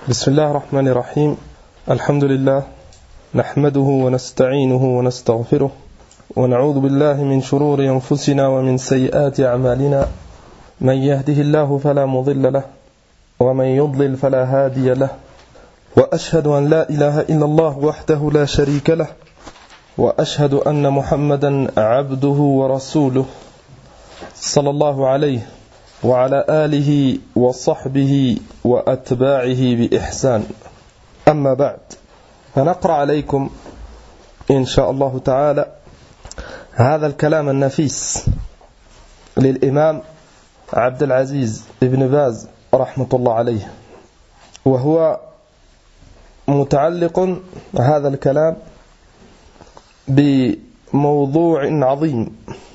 بسم الله الرحمن الرحيم. الحمد لله نحمده ونستعينه ونستغفره ونعوذ بالله من شرور أنفسنا ومن سيئات أعمالنا، من يهده الله فلا مضل له ومن يضلل فلا هادي له، وأشهد أن لا إله إلا الله وحده لا شريك له، وأشهد أن محمدا عبده ورسوله صلى الله عليه وعلى آله وصحبه وأتباعه بإحسان. أما بعد، فنقرأ عليكم إن شاء الله تعالى هذا الكلام النفيس للإمام عبد العزيز ابن باز رحمة الله عليه، وهو متعلق هذا الكلام بموضوع عظيم،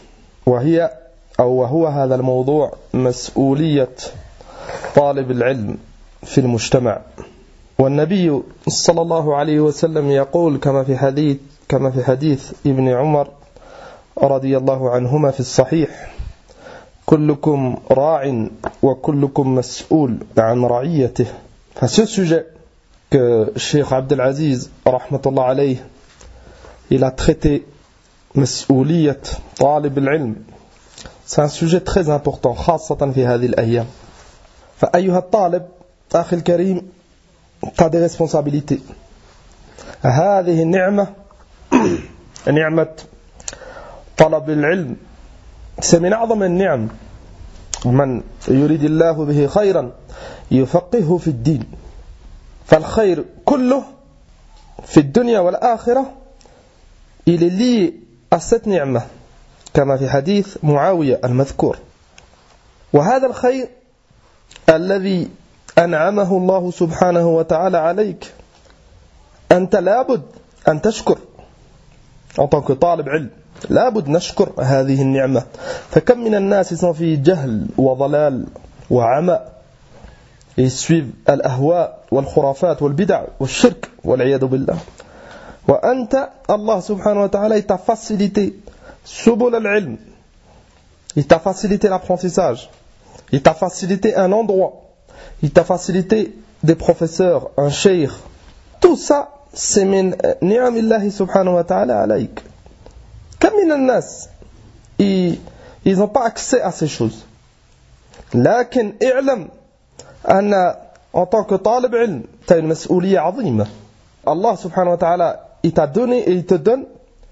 وهو هذا الموضوع مسؤولية طالب العلم في المجتمع. والنبي صلى الله عليه وسلم يقول كما في حديث ابن عمر رضي الله عنهما في الصحيح: كلكم راع وكلكم مسؤول عن رعيته. Ce sujet que Cheikh Abdel Aziz rahmatullah alayh il a traité مسؤولية طالب العلم. C'est un sujet très important خاصة في هذه الأيام. فأيها الطالب أخي الكريم، tu as des responsabilités. هذه النعمة نعمة طلب العلم، c'est من أعظم النعم. من يريد الله به خيرا يفقهه في الدين. فالخير كله في الدنيا والآخرة il est lié à cette نعمة، كما في حديث معاوية المذكور. وهذا الخير الذي أنعمه الله سبحانه وتعالى عليك، أنت لابد أن تشكر. en tant que طالب علم لابد نشكر هذه النعمة. فكم من الناس sont في جهل وضلال وعمى، ils suivent الأهواء والخرافات والبدع والشرك والعياذ بالله. وأنت الله سبحانه وتعالى t'a facilité subul al-ilm, il t'a facilité l'apprentissage, il t'a facilité un endroit, il t'a facilité des professeurs, un cheikh. Tout ça c'est min ni'amillahi subhanahu wa ta'ala alayk. Comme min al-nas ils n'ont pas accès à ces choses. لكن اعلم أن en tant que talib ilm tu as une mas'ouliyya 'azima. Allah subhanahu wa ta'ala il t'a donné et il te donne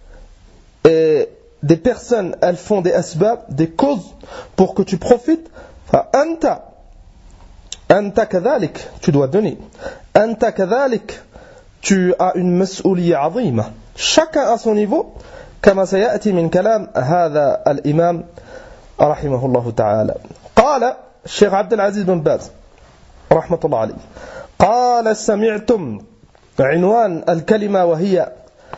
des personnes, elles font des asbab, des causes pour que tu profites. فأنت كذلك tu dois donner. أنت كذلك tu as une مسؤولية عظيمة. chacun à son niveau، كما سيأتي من كلام هذا الإمام رحمه الله تعالى. قال الشيخ عبد العزيز بن باز رحمة الله عليه، قال: سمعتم، عنوان الكلمة وهي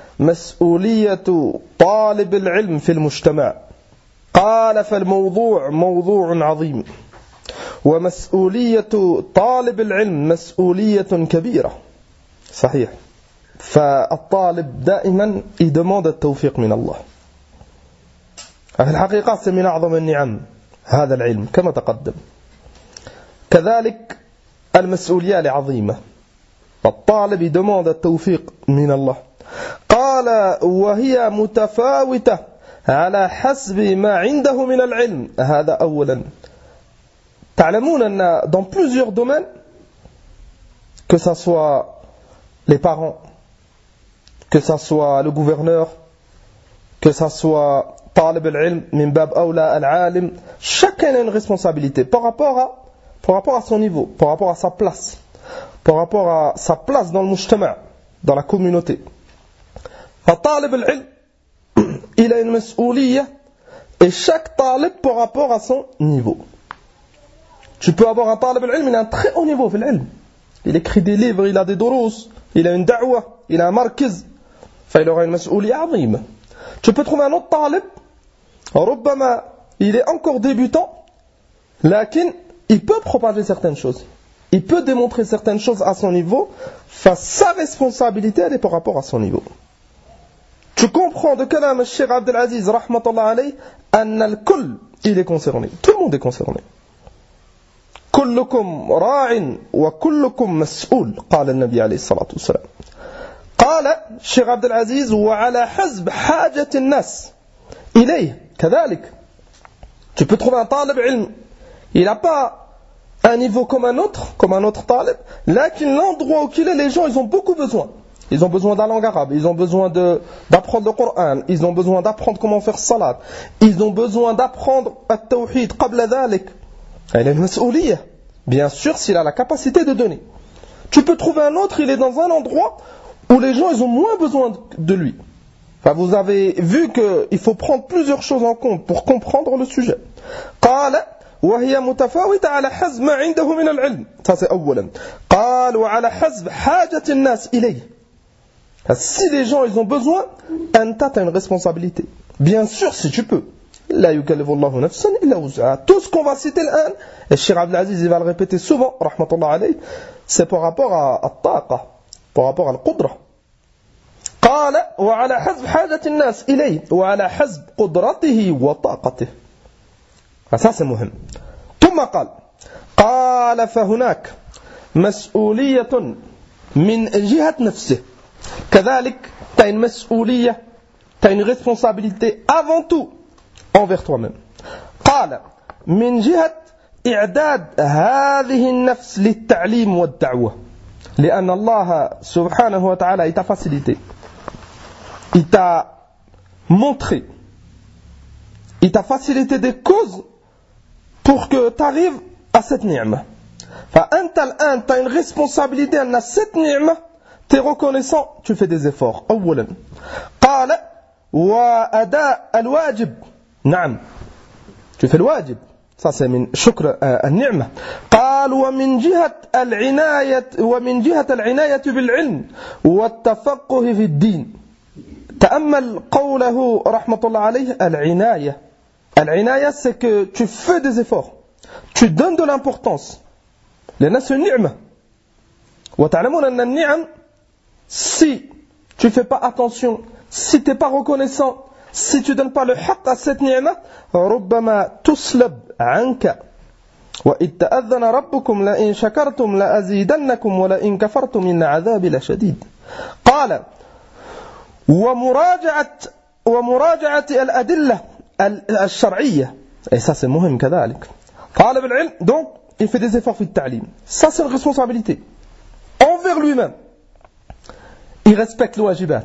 مسؤولية طالب العلم في المجتمع. قال: فالموضوع موضوع عظيم، ومسؤولية طالب العلم مسؤولية كبيرة. صحيح. فالطالب دائما يدمند التوفيق من الله. في الحقيقة من أعظم النعم هذا العلم كما تقدم. كذلك المسؤولية العظيمة، الطالب يدمند التوفيق من الله. قال: وهي متفاوتة على حسب ما عنده من العلم. هذا أولا. تعلمون أن dans plusieurs domaines, que ça soit les parents, que ça soit le gouverneur, que ça soit طالب العلم من باب أولى العالم، chacun a une responsabilité par rapport à son niveau, par rapport à sa place, par rapport à sa place dans le mujtama', dans la communauté. فطالب العلم il a une مسؤولية، et chaque talib par rapport à son niveau. Tu peux avoir un talib العلم il a un très haut niveau في العلم، il écrit des livres, il a des durus, il a une da'wa, il a un markaz، فil aura une مسؤولية عظيمة. Tu peux trouver un autre talib ربما il est encore débutant، لكن il peut propager certaines choses, il peut démontrer certaines choses à son niveau. Sa responsabilité elle est par rapport à son niveau. Tu comprends de kalam al-Cheikh Abdel Aziz rahmatullah alayh, anna al-kull il est concerné, tout le monde est concerné. كلكم راع وكلكم مسؤول قال النبي عليه الصلاة والسلام. قال الشيخ عبد العزيز وعلى حسب حاجة الناس إليه كذلك. Tu peux trouver un talib ilm, il n'a pas un niveau comme un autre talib, lakin l'endroit où il est, les gens ils ont beaucoup besoin. Ils ont besoin de la langue arabe, ils ont besoin d'apprendre le Coran, ils ont besoin d'apprendre comment faire salat, ils ont besoin d'apprendre at-tawhid qabla dhalik. Il a une mas'ouliyah, bien sûr s'il a la capacité de donner. Tu peux trouver un autre, il est dans un endroit où les gens ils ont moins besoin de lui. Enfin, vous avez vu qu'il faut prendre plusieurs choses en compte pour comprendre le sujet. قال وهي متفاوتة على حسب ما عنده من العلم. Ça c'est أولا. قال وعلى حسب حاجة الناس إليه. Si les gens ils ont besoin, أنت t'as une responsabilité. Bien sûr si tu peux. لا يكلف الله نفسا إلا وسعها. Tout ce qu'on va citer الآن, et Cheikh Abdel Aziz il va le répéter souvent, rahmatullah alayh, c'est par rapport à الطاقة, par rapport à القدرة. قال وعلى حسب حاجة الناس إليه وعلى حسب قدرته وطاقته. Ça c'est مهم. ثم قال فهناك مسؤولية من جهة نفسه. كذلك tu as une مسؤولية, tu as une responsabilité avant tout envers toi-même. قال من جهة إعداد هذه النفس للتعليم والدعوة. لأن الله سبحانه وتعالى il t'a facilité, il t'a montré, il t'a facilité des causes pour que tu arrives à cette ni'ma. فأنت الآن tu as une responsabilité à cette ni'ma, tu es reconnaissant, tu fais des efforts. أولا قال وأداء الواجب. نعم tu fais le wajib, ça c'est من شكر النعمة. قال ومن جهة العناية بالعلم والتفقه في الدين. تأمل قوله رحمة الله عليه العناية. العناية c'est que tu fais des efforts, tu donnes de l'importance. لأن c'est une نعمة. وتعلمون أن النعم, si tu fais pas attention, si tu n'es pas reconnaissant, si tu ne donnes pas le haqq à cette ni'ma, ربما تسلب عنك. وإذ تأذن ربكم لئن شكرتم لأزيدنكم ولئن كفرتم إن عذابي لشديد. قال ومراجعة الأدلة الشرعية. Et ça c'est مهم كذلك. طالب العلم donc il fait des efforts في التعليم. Ça c'est une responsabilité envers lui-même. Il respecte le wajibat.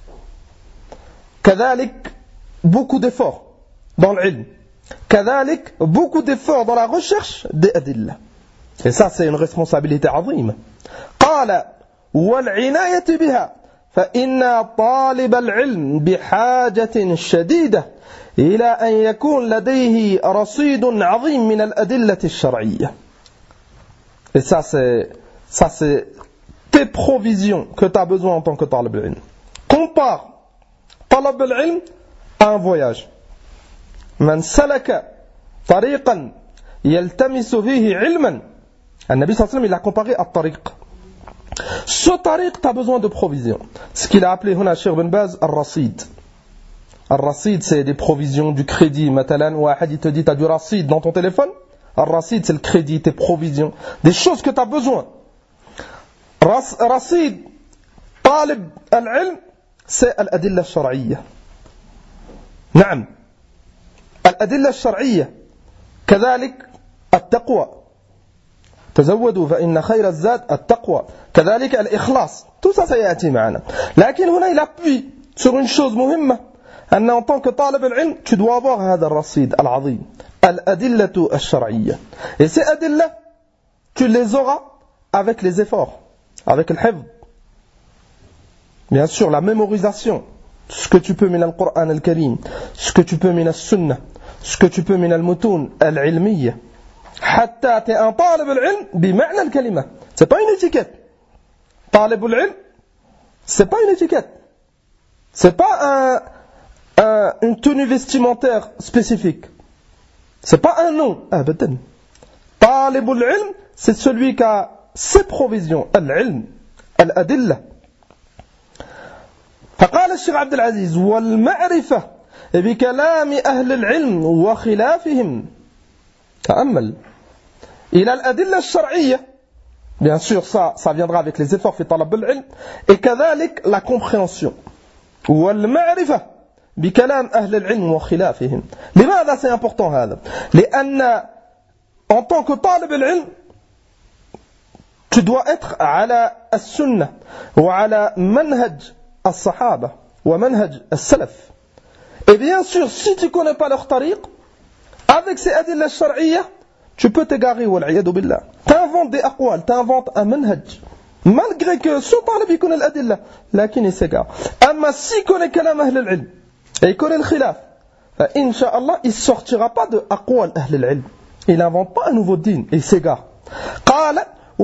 كذلك beaucoup d'efforts dans l'ilm. كذلك beaucoup d'efforts dans la recherche des adillah. Et ça c'est une responsabilité عظيمة. قال والعناية بها فإن طالب العلم بحاجة شديدة إلى أن يكون لديه رصيد عظيم من الأدلة الشرعية. Et ça c'est tes provisions que tu as besoin en tant que talib al-ilm. Compare talab al-ilm à un voyage. من سلك طريقا يلتمس فيه علما. النبي صلى الله عليه وسلم il a comparé à tariq. Ce tariq, tu as besoin de provisions. Ce qu'il a appelé هنا الشيخ بن باز الرصيد. الرصيد c'est des provisions, du crédit. مثلا واحد il te dit tu as du rasid dans ton téléphone. الرصيد c'est le crédit, tes provisions, des choses que tu as besoin. رصيد طالب العلم c'est الأدلة الشرعية. نعم الأدلة الشرعية. كذلك التقوى. تزودوا فإن خير الزاد التقوى. كذلك الإخلاص. Tout ça سيأتي معنا. لكن هنا il appuie sur une chose مهمة, أن en tant que طالب العلم tu dois avoir هذا الرصيد العظيم, الأدلة الشرعية. Et ces أدلة tu les auras avec les efforts, avec le hifz. Bien sûr la mémorisation, ce que tu peux من القرآن الكريم, ce que tu peux من السنة, ce que tu peux من المتون العلمية. حتى tu es un طالب العلم بمعنى الكلمة. C'est pas une étiquette. طالب العلم c'est pas une étiquette. C'est pas une tenue vestimentaire spécifique. C'est pas un nom. أبدا. طالب العلم c'est celui qui a ses provisions. العلم الأدلة. فقال الشيخ عبد العزيز والمعرفة بكلام أهل العلم وخلافهم. تأمل. il a l'adilla al-shar'iyya. Bien sûr, ça viendra avec les efforts في طلب العلم. Et كذلك la compréhension. والمعرفة بكلام أهل العلم وخلافهم. لماذا c'est important هذا؟ لأن en tant que طالب العلم tu dois être على السنة وعلى منهج الصحابة ومنهج السلف. Et bien sûr, si tu ne connais pas leur tariq, avec ces adilla al-shar'iyya, tu peux t'égarer, wal'iyadu billah. T'inventes des aqwal, t'inventes un manhaj. Malgré que ce talib il connaît l'adilla, lakin il s'égare. Amma s'il connaît kalam ahl al-ilm, et il connaît le khilaf, incha'Allah, il ne sortira pas de aqwal ahl al-ilm. Il n'invente pas un nouveau din, il s'égare. قال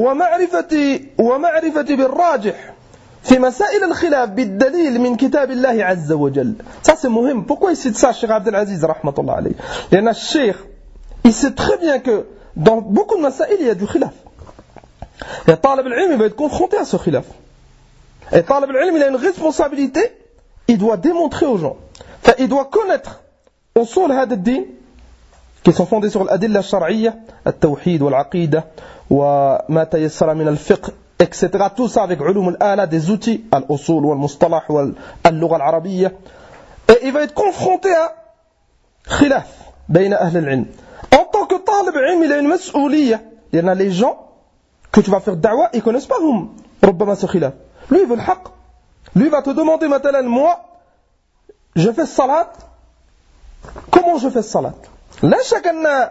ومعرفتي بالراجح في مسائل الخلاف بالدليل من كتاب الله عز وجل. Ça c'est مهم. Pourquoi il cite ça, Cheikh Abdel Aziz rahmatullah alayhi? لأن الشيخ il sait très bien que dans beaucoup de masail il y a du khilaf. Et talib al-ilm il va être confronté à ce khilaf. Et talib al-ilm il a une responsabilité, il doit démontrer aux gens. Enfin, il doit connaître usul hada ad-din qui sont fondés sur l'adilla al-shar'iyya, al-tawhid wal-aqida wa ma tayassara min al-fiqh, etc. Tout ça avec ulum al-ala, des outils, al-usul wal-mustalah wal-lugha al-arabiyya. Et il va être confronté à khilaf bayna ahl al-ilm. En tant que talib ilm, il a une mas'ouliyya. Il y en a les gens que tu vas faire da'wa, ils ne connaissent pas ربما ce khilaf. Lui, il veut le haqq. Lui, il va te demander maintenant, moi, je fais salat. Comment je fais salat? لا شك أن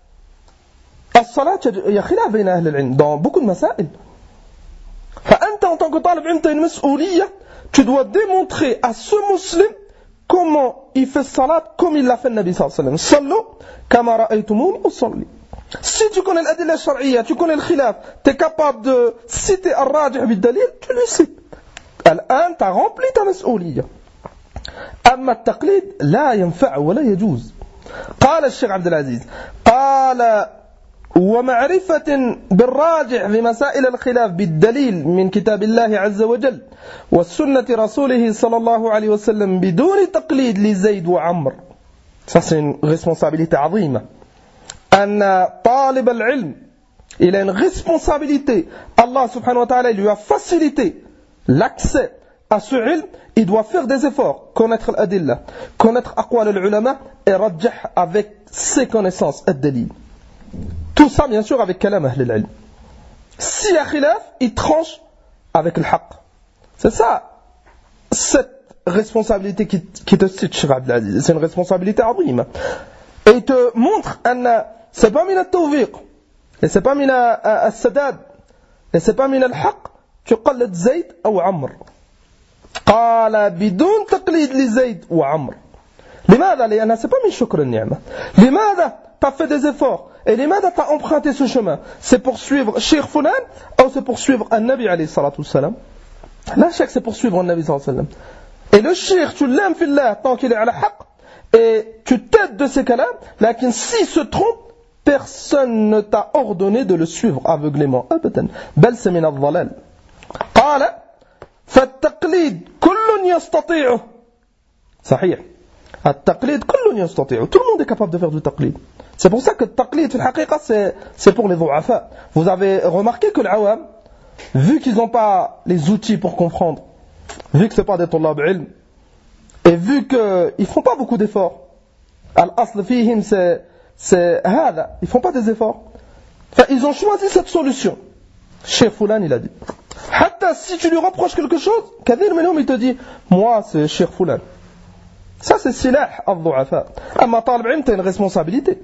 الصلاة هي خلاف بين أهل العلم dans beaucoup de مسائل. فأنت en tant que talib ilm, tu as une mas'ouliyya. Tu dois démontrer à ce musulman comment il fait salat comme il l'a fait le Nabi sallallahu alayhi wa sallam. Sallu kama ra'aytumuni usalli. Si tu connais l'adilla al-shar'iyya, tu connais le khilaf, tu es capable de citer al-rajih bid-dalil, tu le cites. الآن tu as rempli ta mas'ouliyya. أما التقليد لا ينفع ولا يجوز. قال الشيخ عبد العزيز قال ومعرفة بالراجح في مسائل الخلاف بالدليل من كتاب الله عز وجل والسنة رسوله صلى الله عليه وسلم بدون تقليد لزيد وعمر. Ça c'est une responsabilité عظيمة. أن طالب العلم il a une responsabilité. Allah subhanahu wa ta'ala lui a facilité l'accès à ce ilm. Il doit faire des efforts, connaître l'adilla, connaître aqwal al-ulama et rajjah avec ses connaissances ad-dalil. Tout ça bien sûr avec kalam ahl al-ilm. Si y a khilaf, il tranche avec le haqq. C'est ça, cette responsabilité qui te cite, Cheikh Abdel Aziz. C'est une responsabilité azima. Et il te montre que c'est pas min al-tawfiq, et c'est pas min al-sadad, et c'est pas min al-haqq, tu qallad Zayd ou Amr. قال بدون تقليد لزيد وعمر. لماذا؟ لأنها c'est pas من شكر النعمة. لماذا tu as fait des efforts? Et لماذا tu as emprunté ce chemin? C'est pour suivre Cheikh Fulan ou c'est pour suivre un Nabi alayhi salatu wassalam? La chèque c'est pour suivre un Nabi sallallahu alayhi wa sallam. Et le Cheikh tu l'aimes fillah tant qu'il est à la haqq et tu t'aides de ses kalams, mais s'il se trompe, personne ne t'a ordonné de le suivre aveuglément. أبدا. بل c'est من الضلال. قال فالتقليد كل يستطيعه. صحيح. التقليد كل يستطيعه. Tout le monde est capable de faire du taqlid. C'est pour ça que le taqlid, c'est pour les du'afa. Vous avez remarqué que l'awam, vu qu'ils n'ont pas les outils pour comprendre, vu que ce n'est pas des tullab ilm, et vu qu'ils ne font pas beaucoup d'efforts, al-asl fihim c'est hada, ils ne font pas des efforts. Enfin, ils ont choisi cette solution. Cheikh Fulan, il a dit. Hatta si tu lui reproches quelque chose, kadir minhum il te dit, moi c'est Cheikh Fulan. Ça c'est silah al-du'afa. Amma talib ilm, t'as une responsabilité.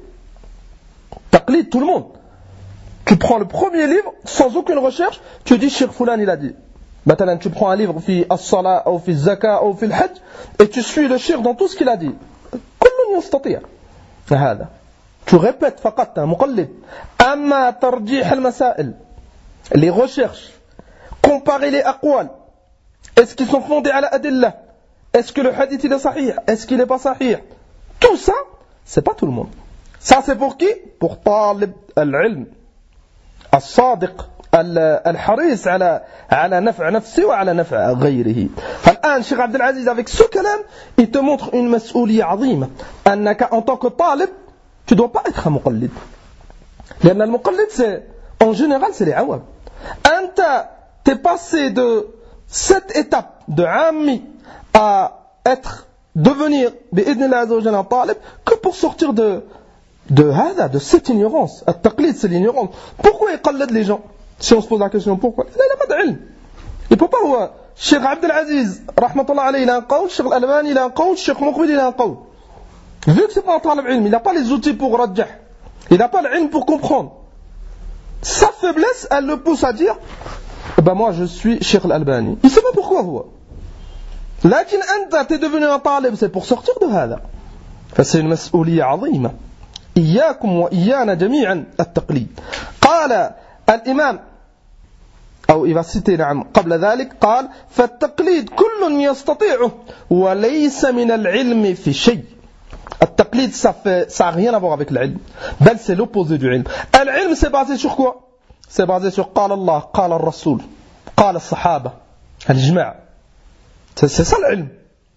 Taqlid tout le monde. Tu prends le premier livre, sans aucune recherche, tu dis Cheikh Fulan il a dit. Maintenant tu prends un livre, fi as-salat, ou fi zaka, ou fi al-hajj, et tu suis le cheikh dans tout ce qu'il a dit. Kullun yastati'. هذا. Tu répètes faqat, un muqallid. Amma tarjih al-masail. Les recherches, comparer les aqwal, est-ce qu'ils sont fondés à la adillah, est-ce que le hadith il est sahih, est-ce qu'il n'est pas sahih, tout ça, c'est pas tout le monde. Ça c'est pour qui? Pour talib al-ilm, al-sadiq, al-haris ala naf' nafsi wa ala naf' ghayrihi. Al-an, Cheikh Abdel Aziz, avec ce kalam, il te montre une mas'ouliyya azima. En tant que talib, tu dois pas être un muqallid. لأن المقلد c'est en général c'est les awam. T'es passé de cette étape de ammi à devenir bi'idnillah azza wa jalla un talib que pour sortir de cette ignorance. At-taqlid c'est l'ignorance. Pourquoi il qallad les gens? Si on se pose la question pourquoi? Il n'a pas d'ilm. Il peut pas. Cheikh Abdel Aziz rahmatullah alayhi il a un qawl, Cheikh Al-Albani il a un qawl, Cheikh Muqbil il a un qawl. Vu que c'est pas un talib ilm, il n'a pas les outils pour rajjah. Il n'a pas l'ilm pour comprendre. Sa faiblesse, elle le pousse à dire moi je suis Cheikh Al-Albani. Il ne sait pas pourquoi vous. Lakin anta t'es devenu un talib, c'est pour sortir de hada. C'est une mas'ouliyya azima. إياكم وإيانا جميعا التقليد. قال الإمام أو il va citer نعم قبل ذلك قال فالتقليد كل يستطيعه وليس من العلم في شيء. التقليد ça a rien à voir avec l'ilm. بل c'est l'opposé du ilm. العلم c'est basé sur quoi? C'est basé sur قال الله قال الرسول قال الصحابة الإجماع. C'est ça العلم.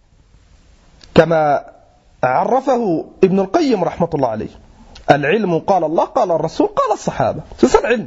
كما عرفه ابن القيم رحمة الله عليه. العلم قال الله قال الرسول قال الصحابة. C'est ça العلم.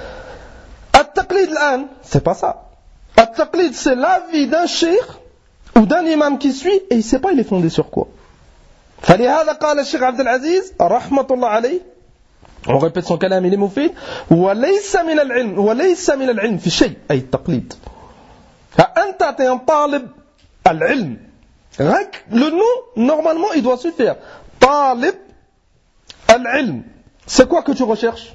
التقليد الآن c'est pas ça. التقليد c'est l'avis d'un cheikh ou d'un imam qui suit et il sait pas il est fondé sur quoi. فلهذا قال الشيخ عبد العزيز رحمة الله عليه on répète son كلام il est مفيد وليس من العلم في شيء أي التقليد. فأنت t'es un طالب العلم. Le nom normalement il doit suffire. طالب العلم. C'est quoi que tu recherches?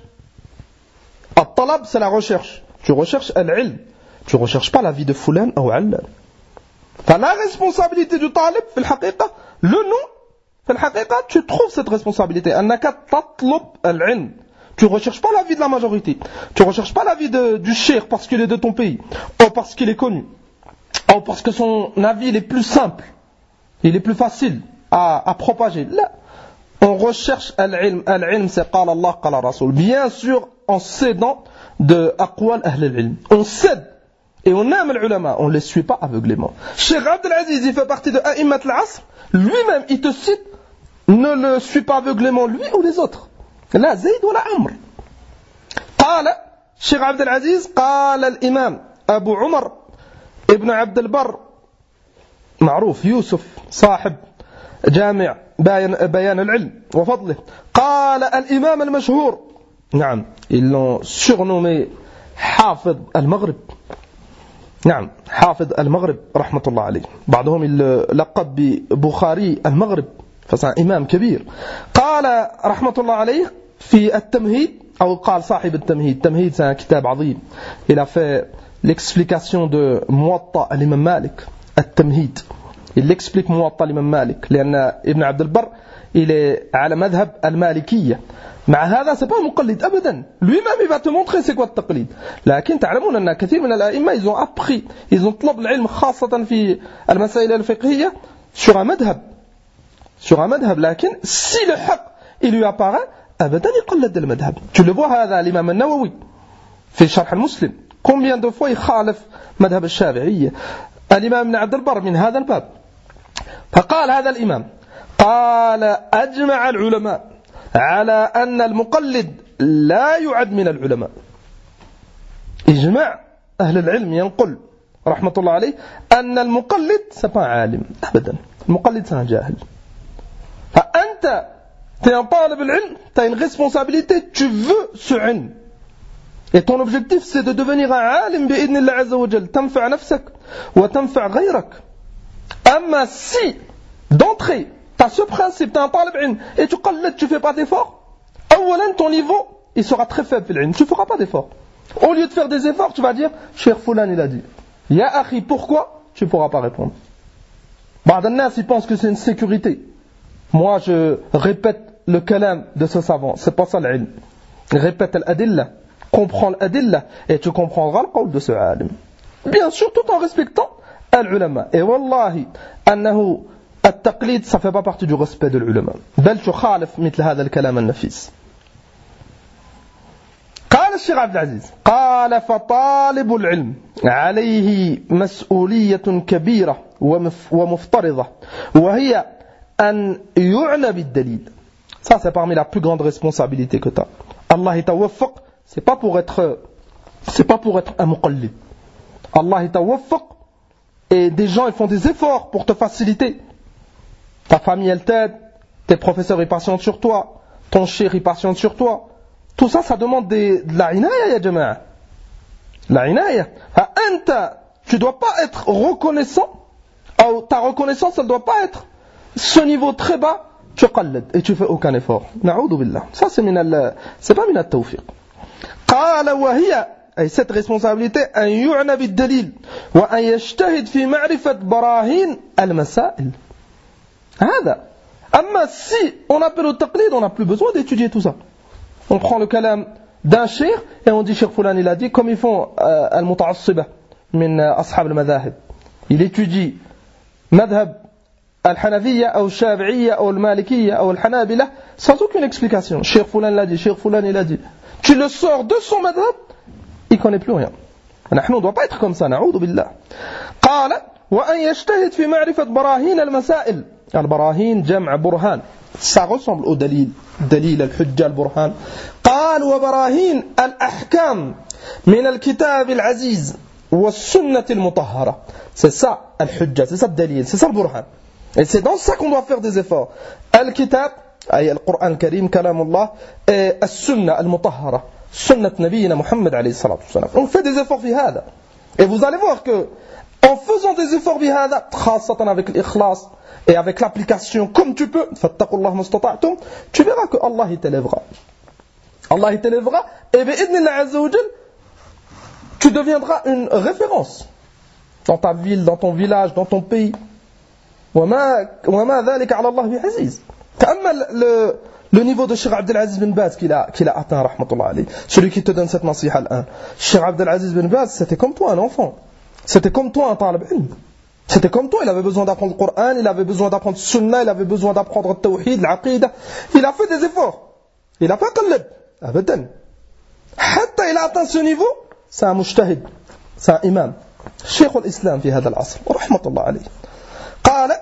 الطلب c'est la recherche. Tu recherches العلم. Tu recherches pas la vie de Fulan ou Allan. La responsabilité du talib في الحقيقة le nom في الحقيقة tu trouves cette responsabilité. أنك تطلب العلم. Tu recherches pas la vie de la majorité. Tu recherches pas la vie du cheikh parce qu'il est de ton pays ou parce qu'il est connu ou parce que son avis il est plus simple. Il est plus facile à propager. Là, on recherche al-ilm. Al-ilm, c'est qala Allah, qala Rasul. Bien sûr, en s'aidant de aqwal ahl al-ilm. On s'aide et on aime les ulama. On ne les suit pas aveuglément. Cheikh Abdel Aziz, il fait partie de A'immat al-Asr. Lui-même, il te cite, ne le suit pas aveuglément, lui ou les autres. Là, Zayd ou la Amr. قال Cheikh Abdel Aziz, قال الإمام أبو عمر ابن عبد البر معروف يوسف صاحب جامع بيان العلم وفضله قال الإمام المشهور نعم ils l'ont surnommé حافظ المغرب نعم حافظ المغرب رحمة الله عليه بعضهم لقب ببخاري المغرب فصار إمام كبير قال رحمة الله عليه في التمهيد أو قال صاحب التمهيد c'est un كتاب عظيم il a fait l'explication de Muwatta al-Imam Malik التمهيد. Il explique موطأ الإمام مالك لأن ابن عبد البر il est على مذهب المالكية. مع هذا c'est pas un مقلد أبدا. Lui-même il va te montrer c'est quoi التقليد. لكن تعلمون أن كثير من الأئمة ils ont appris, ils ont طلب العلم خاصة في المسائل الفقهية sur un مذهب. لكن si le حق il lui apparaît أبدا يقلد المذهب. Tu le vois هذا الإمام النووي في شرح المسلم. Combien de fois il خالف مذهب الشافعية. الإمام ابن عبد البر من هذا الباب. فقال هذا الإمام قال أجمع العلماء على أن المقلد لا يعد من العلماء. إجماع أهل العلم ينقل رحمة الله عليه أن المقلد c'est pas عالم أبدا. المقلد c'est un جاهل. فأنت t'es un طالب العلم, t'as une responsabilité, tu veux ce ilm. Et ton objectif c'est de devenir un عالم بإذن الله عز وجل تنفع نفسك وتنفع غيرك. أما si d'entrée tu as ce principe, tu es un talib ilm et tu qallad, tu fais pas d'effort, أولا ton niveau il sera très faible في العلم, tu feras pas d'effort. Au lieu de faire des efforts, tu vas dire Cheikh Foulan il a dit Ya akhi, pourquoi? Tu pourras pas répondre. بعض الناس ils pensent que c'est une sécurité. Moi je répète le kalam de ce savant, c'est pas ça l'ilm. Répète al-adilla, comprends l'adilla et tu comprendras le qawl de ce alim. Bien sûr tout en respectant al-ulama. Et wallahi annahu التقليد ça fait pas partie du respect de l'ulama. بل تخالف مثل هذا الكلام النفيس. قال الشيخ عبد العزيز قال فطالب العلم عليه مسؤولية كبيرة ومفترضة وهي أن يعنى بالدليل. Ça c'est parmi la plus grande responsabilité que tu as. Allah yatawaffaq, c'est pas pour être un muqallid. Allah yatawaffaq, et des gens ils font des efforts pour te faciliter. Ta famille elle t'aide, tes professeurs ils patientent sur toi, ton cheikh il patiente sur toi. Tout ça, ça demande de la inaya ya jama'a. La inaya. Tu dois pas être reconnaissant, ou ta reconnaissance elle doit pas être ce niveau très bas, tu qallid et tu fais aucun effort. Na'udhu billah. Ça c'est pas min at-tawfiq. Qala wa hiya, et cette responsabilité, an yu'na bid-dalil wa an yajtahid fi ma'rifat barahin al-masail. Hada. Amma si on appelle au taqlid, on n'a plus besoin d'étudier tout ça. On prend le kalam d'un cheikh et on dit cheikh Fulan il a dit, comme ils font al-muta'assiba min ashab al-madhahib. Il étudie madhab al-hanafiyya ou al-shafi'iyya ou al-malikiyya ou al-hanabila sans aucune explication. Cheikh Fulan l'a dit, cheikh Fulan il a dit. Tu le sors de son madhab, il connaît plus rien. On ne doit pas être comme ça, na'udhu billah. Qala wa an yajtahid fi ma'rifat barahin al-masail. Al-barahin jam'a burhan. Ça ressemble au dalil, dalil al-hujja al-burhan. قال وبراهين الأحكام من الكتاب العزيز والسنة المطهرة. C'est ça al-hujja, c'est ça le dalil, c'est ça le burhan. Et c'est dans ça qu'on doit faire des efforts. Al-kitab, ay al-Qur'an al-Karim, kalamullah, et al-sunna al-mutahhara, sunnat nabiyina Muhammad alayhi salatu wassalam. On fait des efforts fi hada. Et vous allez voir que en faisant des efforts fi hada, khasatan avec l'ikhlas, et avec l'application comme tu peux, fattaqullah mastata'tum, tu verras que Allah il t'élèvera. Allah il t'élèvera et bi'idnillah azza wa jal, tu deviendras une référence dans ta ville, dans ton village, dans ton pays. Wa ma dhalika 'ala Allah bi'aziz. Ta'ammal le niveau de Cheikh Abdel Aziz bin Baz qu'il a atteint, rahmatullah alayhi. Celui qui te donne cette nasiha al-an. Cheikh Abdel Aziz bin Baz, c'était comme toi un enfant. C'était comme toi un talib ilm. C'était comme toi, il avait besoin d'apprendre le Coran, il avait besoin d'apprendre le Sunnah, il avait besoin d'apprendre le Tawhid, l'Aqidah. Il a fait des efforts. Il n'a pas qallab. Abadan. Hatta il a atteint ce niveau, c'est un mujtahid, c'est un imam. Cheikh al-Islam في هذا العصر ورحمة الله عليه. قال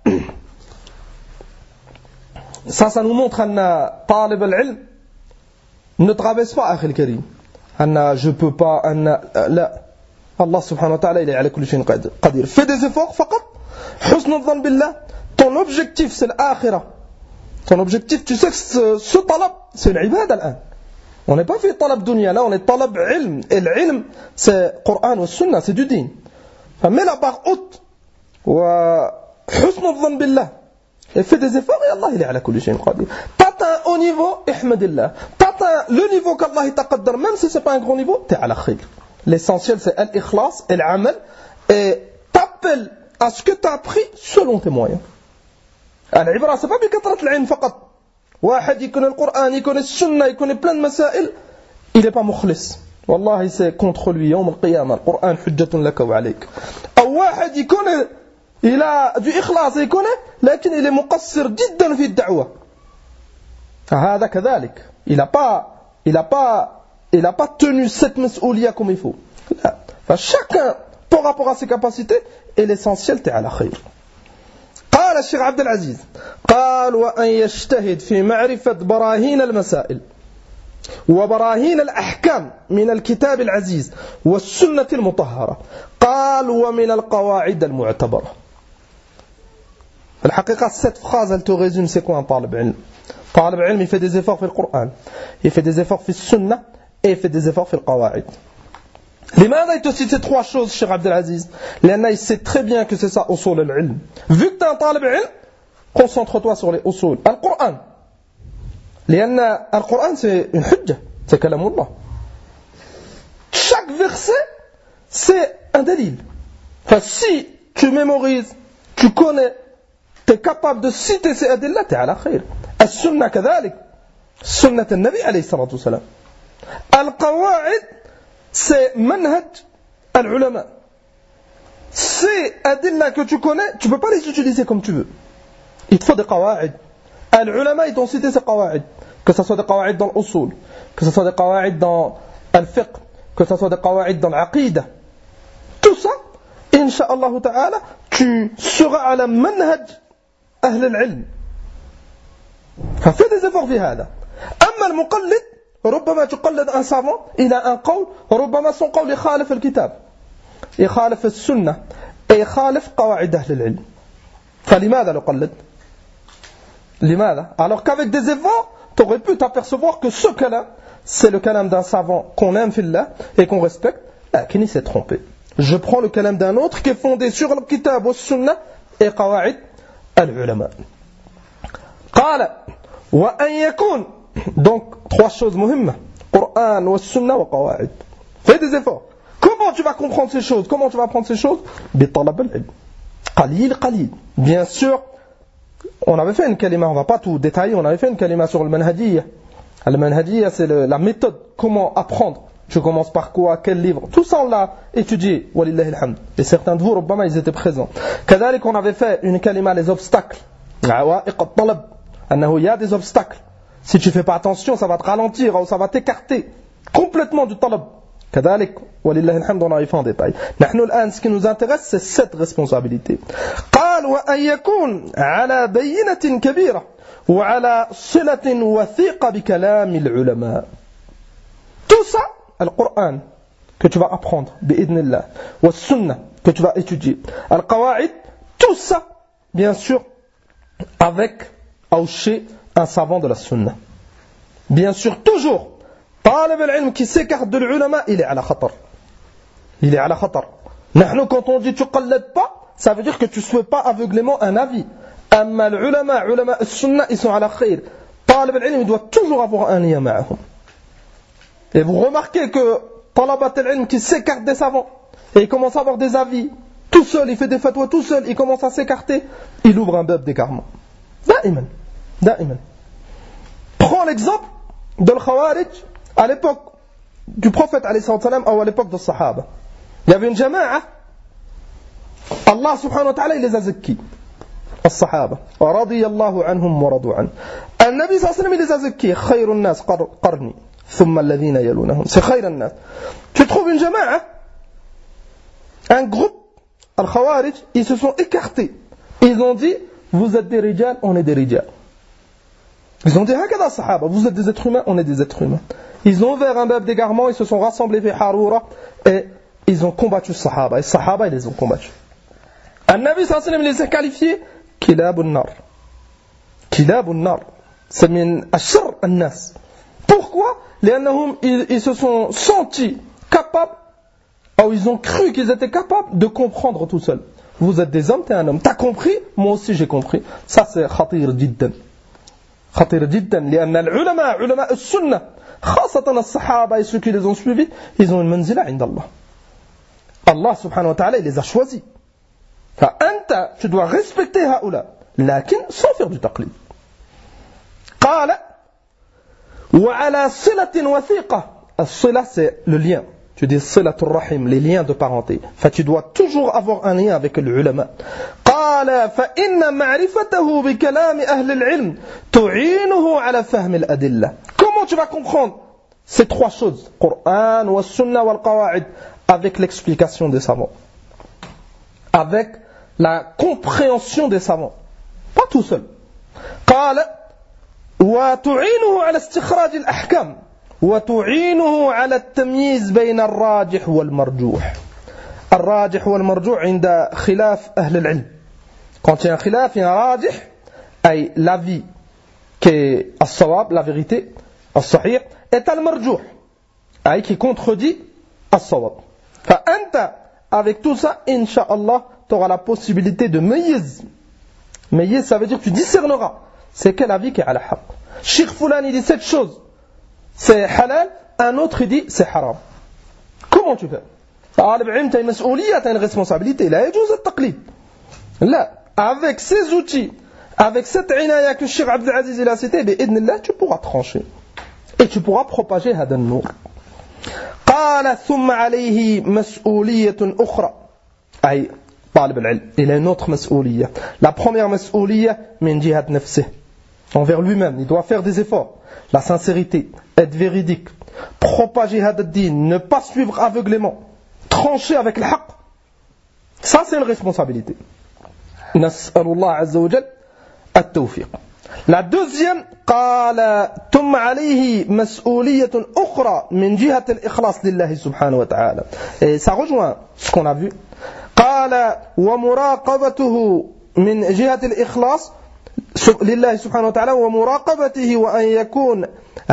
ça nous montre أن طالب العلم ne te rabaisse pas أخي الكريم. أن je peux pas, أن لا. Allah subhanahu wa ta'ala il est على كل شيء قدير. Fais des efforts فقط. حسن الظن بالله. Ton objectif c'est l'akhirah. Ton objectif, tu sais que ce talab c'est une ibada الآن. On n'est pas fait talab dunya, là on est talab ilm. Et l'ilm c'est Coran ou Sunna, c'est du din. Mets la barre haute. حسن الظن بالله. Et fais des efforts et Allah il est على كل شيء قدير. T'atteins au niveau, ihmadillah. T'atteins le niveau qu'Allah il taqaddar, même si c'est pas un grand niveau, t'es à la khayr. L'essentiel c'est l'ikhlas et l'amal, et t'appelles à ce que tu as appris selon tes moyens. L'ibra c'est pas بكثرة العلم فقط. واحد يكون القرآن يكون السنة يكون plein de مسائل, il est pas mukhlis. والله c'est contre lui يوم القيامة. القرآن حجة لك وعليك. أو واحد يكون il a du ikhlas يكون لكن il est مقصر جدا في الدعوة. هذا كذلك. Il a pas tenu cette mas'ouliya comme il faut. Enfin, chacun, par rapport à ses capacités, et l'essentiel, t'es à la khayr. قال الشيخ عبد العزيز قال وأن يجتهد في معرفة براهين المسائل وبراهين الأحكام من الكتاب العزيز والسنة المطهرة. قال ومن القواعد المعتبرة. الحقيقة cette phrase elle te résume c'est quoi un طالب علم. طالب علم il fait des efforts في القرآن, il fait des efforts في السنة et il fait des efforts في القواعد. لماذا il te cite ces trois choses, Cheikh Abdel Aziz? لأنه il sait très bien que c'est ça أصول العلم. Vu que tu es un طالب علم, concentre-toi sur les أصول. القرآن لأن القرآن c'est une حجة, c'est كلام الله. Chaque verset c'est un dalil. Enfin, si tu mémorises, tu connais, tu es capable de citer ces adillah, tu es à la khayr. السنة كذلك, سنة النبي عليه الصلاة والسلام. القواعد c'est manhaj al-ulama. Ces adillah que tu connais, tu ne peux pas les utiliser comme tu veux. Il te faut des qawaid. Al-ulama, ils t'ont cité ces qawaid. Que ce soit des qawaid dans l'usul, que ce soit des qawaid dans al-fiqh, que ce soit des qawaid dans l'aqidah. Tout ça, incha'Allah ta'ala, tu seras à la manhaj ahl al-ilm. Fais des efforts في هذا. أما المقلد ربما تقلد un savant, il a un قول, ربما son قول يخالف الكتاب, يخالف السنة, يخالف قواعد أهل العلم. فلماذا نقلد؟ لماذا؟ Alors qu'avec des efforts, tu aurais pu t'apercevoir que ce kalam, c'est le kalam d'un savant qu'on aime fillah et qu'on respecte, qui il s'est trompé. Je prends le kalam d'un autre qui est fondé sur le kitab ou sunna et qawaid al-ulama. Qala wa an yakun. Donc, trois choses muhimma. Qur'an wa sunna wa qawaid. Fais des efforts. Comment tu vas comprendre ces choses? Comment tu vas apprendre ces choses? Bi talab al-ilm. Qalil, qalil. Bien sûr, on avait fait une kalima, on ne va pas tout détailler, on avait fait une kalima sur le manhadiyya. Le manhadiyya, c'est la méthode, comment apprendre. Tu commences par quoi, quel livre, tout ça on l'a étudié, walillahi alhamd. Et certains de vous, Rabbama, ils étaient présents. Kadalik, on avait fait une kalima, les obstacles. Il y a des obstacles. Si tu ne fais pas attention, ça va te ralentir, ou ça va t'écarter complètement du talab. Kadalik, walillahi alhamd, on avait fait en détail. Ce qui nous intéresse, c'est cette responsabilité. قال وأن يكون على بينة كبيرة وعلى صلة وثيقة بكلام العلماء. Tout ça, le Coran que tu vas apprendre, bi'idnillah, wa sunna que tu vas étudier, al-qawaid, tout ça, bien sûr, avec ou chez un savant de la sunna. Bien sûr, toujours, talib al-ilm qui s'écarte de l'ulama, il est à la khatar. Il est à la khatar. Nous, quand on dit tu qallad pas, ça veut dire que tu ne souhaites pas aveuglément un avis. Amma l'ulama, ulama al-sunna, ils sont à la khayr. Talib al-ilm, il doit toujours avoir un lien ma'ahum. Et vous remarquez que talabat al-ilm qui s'écarte des savants, et il commence à avoir des avis, tout seul, il fait des fatwas tout seul, il commence à s'écarter, il ouvre un bab d'écartement. Da'iman. Da'iman. Prends l'exemple de l'Khawarij à l'époque du prophète alayhi salam ou à l'époque des Sahaba. Il y avait une jama'a, Allah subhanahu wa ta'ala il les a zakki. الصحابة رضي الله عنهم ورضوا عنه. النبي صلى الله عليه وسلم il les a zakki. خير الناس قرني ثم الذين يلونهم. C'est خير الناس. Tu trouves une jama'a, un groupe, al-Khawarij, ils se sont écartés. Ils ont dit, vous êtes des rijal, on est des rijal. Ils ont dit, hakada sahaba, vous êtes des êtres humains, on est des êtres humains. Ils ont ouvert un bab d'égarement, ils se sont rassemblés fi Haroura et ils ont combattu les sahaba. Et les sahaba, ils les ont combattus. An-Nabi sallallahu alayhi wa sallam les a qualifiés kilab al-nar. Kilab al-nar. C'est min ashar al-nas. Pourquoi? Ils se sont sentis capables, ou ils ont cru qu'ils étaient capables de comprendre tout seuls. Vous êtes des hommes, t'es un homme. T'as compris? Moi aussi j'ai compris. Ça c'est khatir jiddan. Khatir jiddan. لأن العلماء, علماء السنة, خاصة الصحابة et ceux qui les ont suivis, ils ont une manzila عند الله. Allah subhanahu wa ta'ala, il les a choisis. فأنت, tu dois respecter هؤلاء, لكن sans faire du taqlid. قال وعلى صلة وثيقة. الصلة c'est le lien. Tu dis صلة الرحم, les liens de parenté. Tu dois toujours avoir un lien avec l'ulama. قال فإن معرفته بكلام أهل العلم تعينه على فهم الأدلة. Comment tu vas comprendre ces trois choses, Coran, wa sunna, wal qawaid, avec l'explication des savants, avec la compréhension des savants, pas tout seul. قال وتعينه على استخراج الأحكام وتعينه على التمييز بين الراجح والمرجوح. الراجح والمرجوح عند خلاف أهل العلم. Quand il y a un khilaf, il y a un rajih, أي l'avis qui est as-sawab, la vérité, as-sahih, est al-marjuh, أي qui contredit as-sawab. فأنت, avec tout ça, incha'Allah, tu auras la possibilité de meyiz. Meyiz, ça veut dire que tu discerneras. C'est quel avis qui est à la haqq. Cheikh Foulan, il dit cette chose, c'est halal, un autre il dit c'est haram. Comment tu fais? Tu as une mas'ouliyya, tu as une responsabilité. La yajouz al-taqlid. Là, avec ces outils, avec cette inaya que Cheikh Abdel Aziz il a cité, bi'idnillah, tu pourras trancher. Et tu pourras propager hada an-nur. قال ثم عليه مسؤولية أخرى. أي طالب العلم. Il a une autre مسؤولية. La première مسؤولية من جهة نفسه. Envers lui-même, il doit faire des efforts. La sincérité, être véridique, propager hada ad-din, ne pas suivre aveuglément, trancher avec le haqq. Ça c'est une responsabilité. نسأل الله عز وجل التوفيق. La deuxième, قال ثم عليه مسؤولية أخرى من جهة الإخلاص لله سبحانه وتعالى. Et ça rejoint ce qu'on a vu. قال ومراقبته من جهة الإخلاص لله سبحانه وتعالى ومراقبته وأن يكون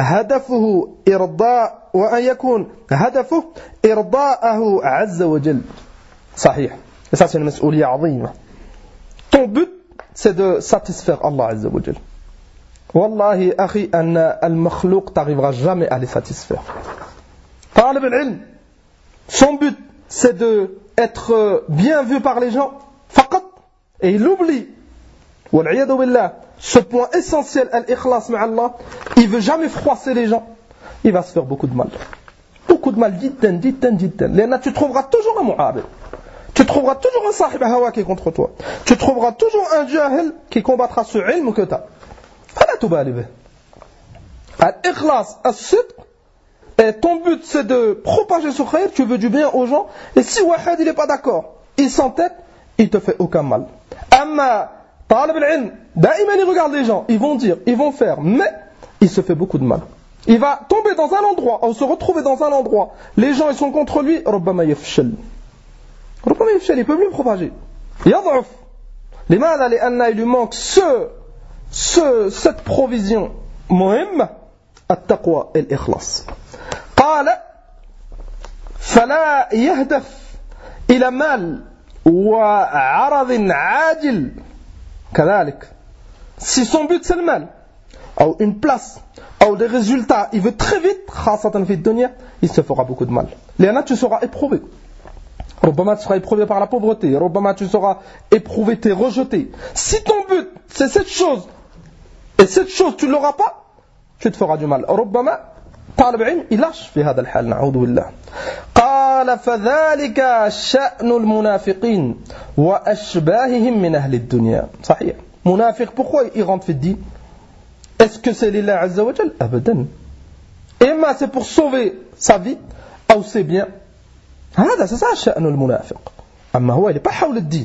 هدفه إرضاءه عز وجل. صحيح. Et ça c'est une مسؤولية عظيمة. Ton but c'est de satisfaire Allah Azza wa Jal. Wallahi, akhi, al-makhlouq t'arrivera jamais à les satisfaire. Talib al-ilm, son but, c'est d'être bien vu par les gens, faqat, et il oublie, wal'iyadu billah, ce point essentiel, al-ikhlas ma'Allah, il veut jamais froisser les gens, il va se faire beaucoup de mal. Beaucoup de mal, jiddan. Léna, tu trouveras toujours un mu'abid. Tu trouveras toujours un sahib hawa qui est contre toi. Tu trouveras toujours un jahil qui combattra ce ilm que tu as. Fala tubali bih. Al-ikhlas, as-sidq, et ton but c'est de propager ce khayr, tu veux du bien aux gens, et si wahad il n'est pas d'accord, il s'entête, il te fait aucun mal. Amma, talib al-ilm, daïman il regarde les gens, ils vont dire, ils vont faire, mais il se fait beaucoup de mal. Il va tomber dans un endroit, ou se retrouver dans un endroit, les gens ils sont contre lui, rubbama yafshal. Il ne peut plus propager. يضعف. لماذا؟ لأن il lui manque cette provision مهمة التقوى الإخلاص. قال فلا يهدف إلى مال وعرض عاجل كذلك. Si son but c'est le mal, ou une place, ou des résultats, il veut très vite, خاصة في الدنيا, il se fera beaucoup de mal. لأن tu seras éprouvé. Rubbama tu seras éprouvé par la pauvreté. Rubbama tu seras éprouvé, t'es rejeté. Si ton but c'est cette chose, et cette chose tu ne l'auras pas, tu te feras du mal. Rubbama طالب علم il lâche في هذا الحال نعوذ بالله. قال فذلك شأن المنافقين وأشباههم من أهل الدنيا. صحيح. Munafiq, pourquoi il rentre في الدين? Est-ce que c'est لله عز وجل? أبدا. Imma c'est pour sauver sa vie, ou c'est bien. هذا c'est شأن المنافق. أما هو il n'est pas حول الدين.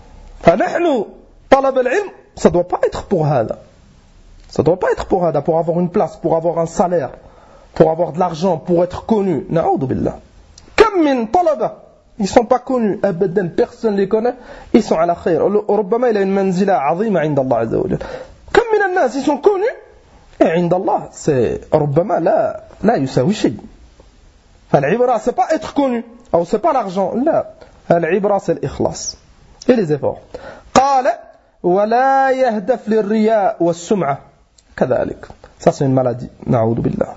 فنحن طلب العلم ça doit pas être pour هذا. Ça doit pas être pour هذا, pour avoir une place, pour avoir un salaire, pour avoir de l'argent, pour être connu. نعوذ بالله. كم من طلبة ils sont pas connus أبدا, personne les connaît, ils sont على خير. ربما il a une منزلة عظيمة عند الله عز وجل. كم من الناس ils sont connus et عند الله c'est ربما لا يساوي شيء. فالعبرة c'est pas être connu. أو c'est pas l'argent, لا. العبرة c'est الإخلاص et les efforts. قال ولا يهدف للرياء والسمعة كذلك. Ça c'est une maladie. نعوذ بالله.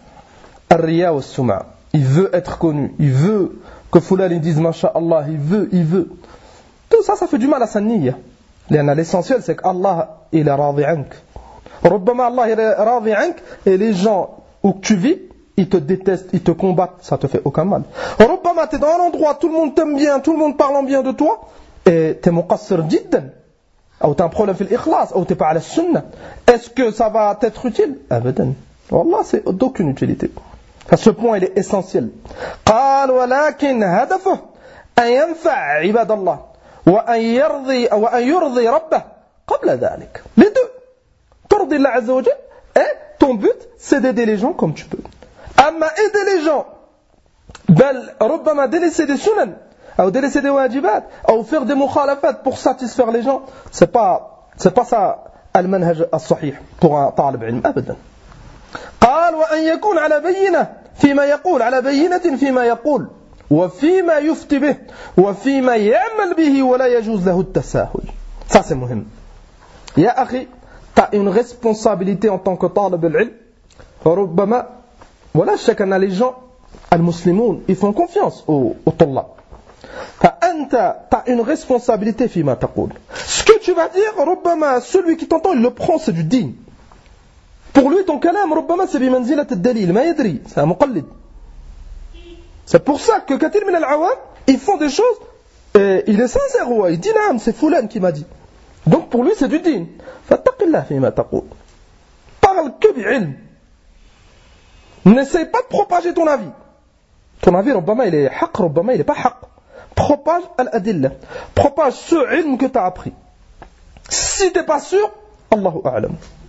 الرياء والسمعة. Il veut être connu. Il veut que Foulal il dise Masha'Allah. Il veut. Tout ça, ça fait du mal à sa niyya. L'essentiel c'est qu'Allah il est راضي عنك. ربما Allah il est راضي عنك et les gens où tu vis ils te détestent, ils te combattent, ça te fait aucun mal. ربما tu es dans un endroit, tout le monde t'aime bien, tout le monde parle bien de toi, et tu es muqassir جدا, ou tu as un problème في الإخلاص, ou tu n'es pas à la sunna. Est-ce que ça va t'être utile? أبدا. Wallah, c'est d'aucune utilité. Ce point, il est essentiel. قال ولكن هدفه أن ينفع عباد الله وأن يرضي ربه قبل ذلك. Les deux. ترضي الله عز وجل, et ton but, c'est d'aider les gens comme tu peux. أما aider les gens, بل ربما délaisser des sunan, ou délaisser des wajibat, ou faire des mukhalafat pour satisfaire les gens, c'est pas ça المنهج الصحيح pour un طالب علم أبدا. قال وأن يكون على بينة فيما يقول, على بينة فيما يقول, وفيما يفتي به, وفيما يعمل به, ولا يجوز له التساهل. Ça c'est مهم. يا أخي, tu as une responsabilité en tant que طالب العلم. ربما ولا شك أن les gens المسلمون ils font confiance aux طلاب. فأنت t'as une responsabilité فيما تقول. Ce que tu vas dire, ربما celui qui t'entend il le prend, c'est du din. Pour lui ton kalam ربما c'est بمنزلة الدليل, ما يدري, c'est un مقلد. C'est pour ça que كثير من العوام ils font des choses et il est sincère, ouais, il dit نعم c'est fulan qui m'a dit. Donc pour lui c'est du din. فاتق الله فيما تقول. Parle que بعلم. N'essaye pas de propager ton avis. Ton avis, ربما il est حق, ربما il est pas حق. Propage al-adillah. Propage ce ilm que tu as appris. Si tu n'es pas sûr, Allahu a'lam.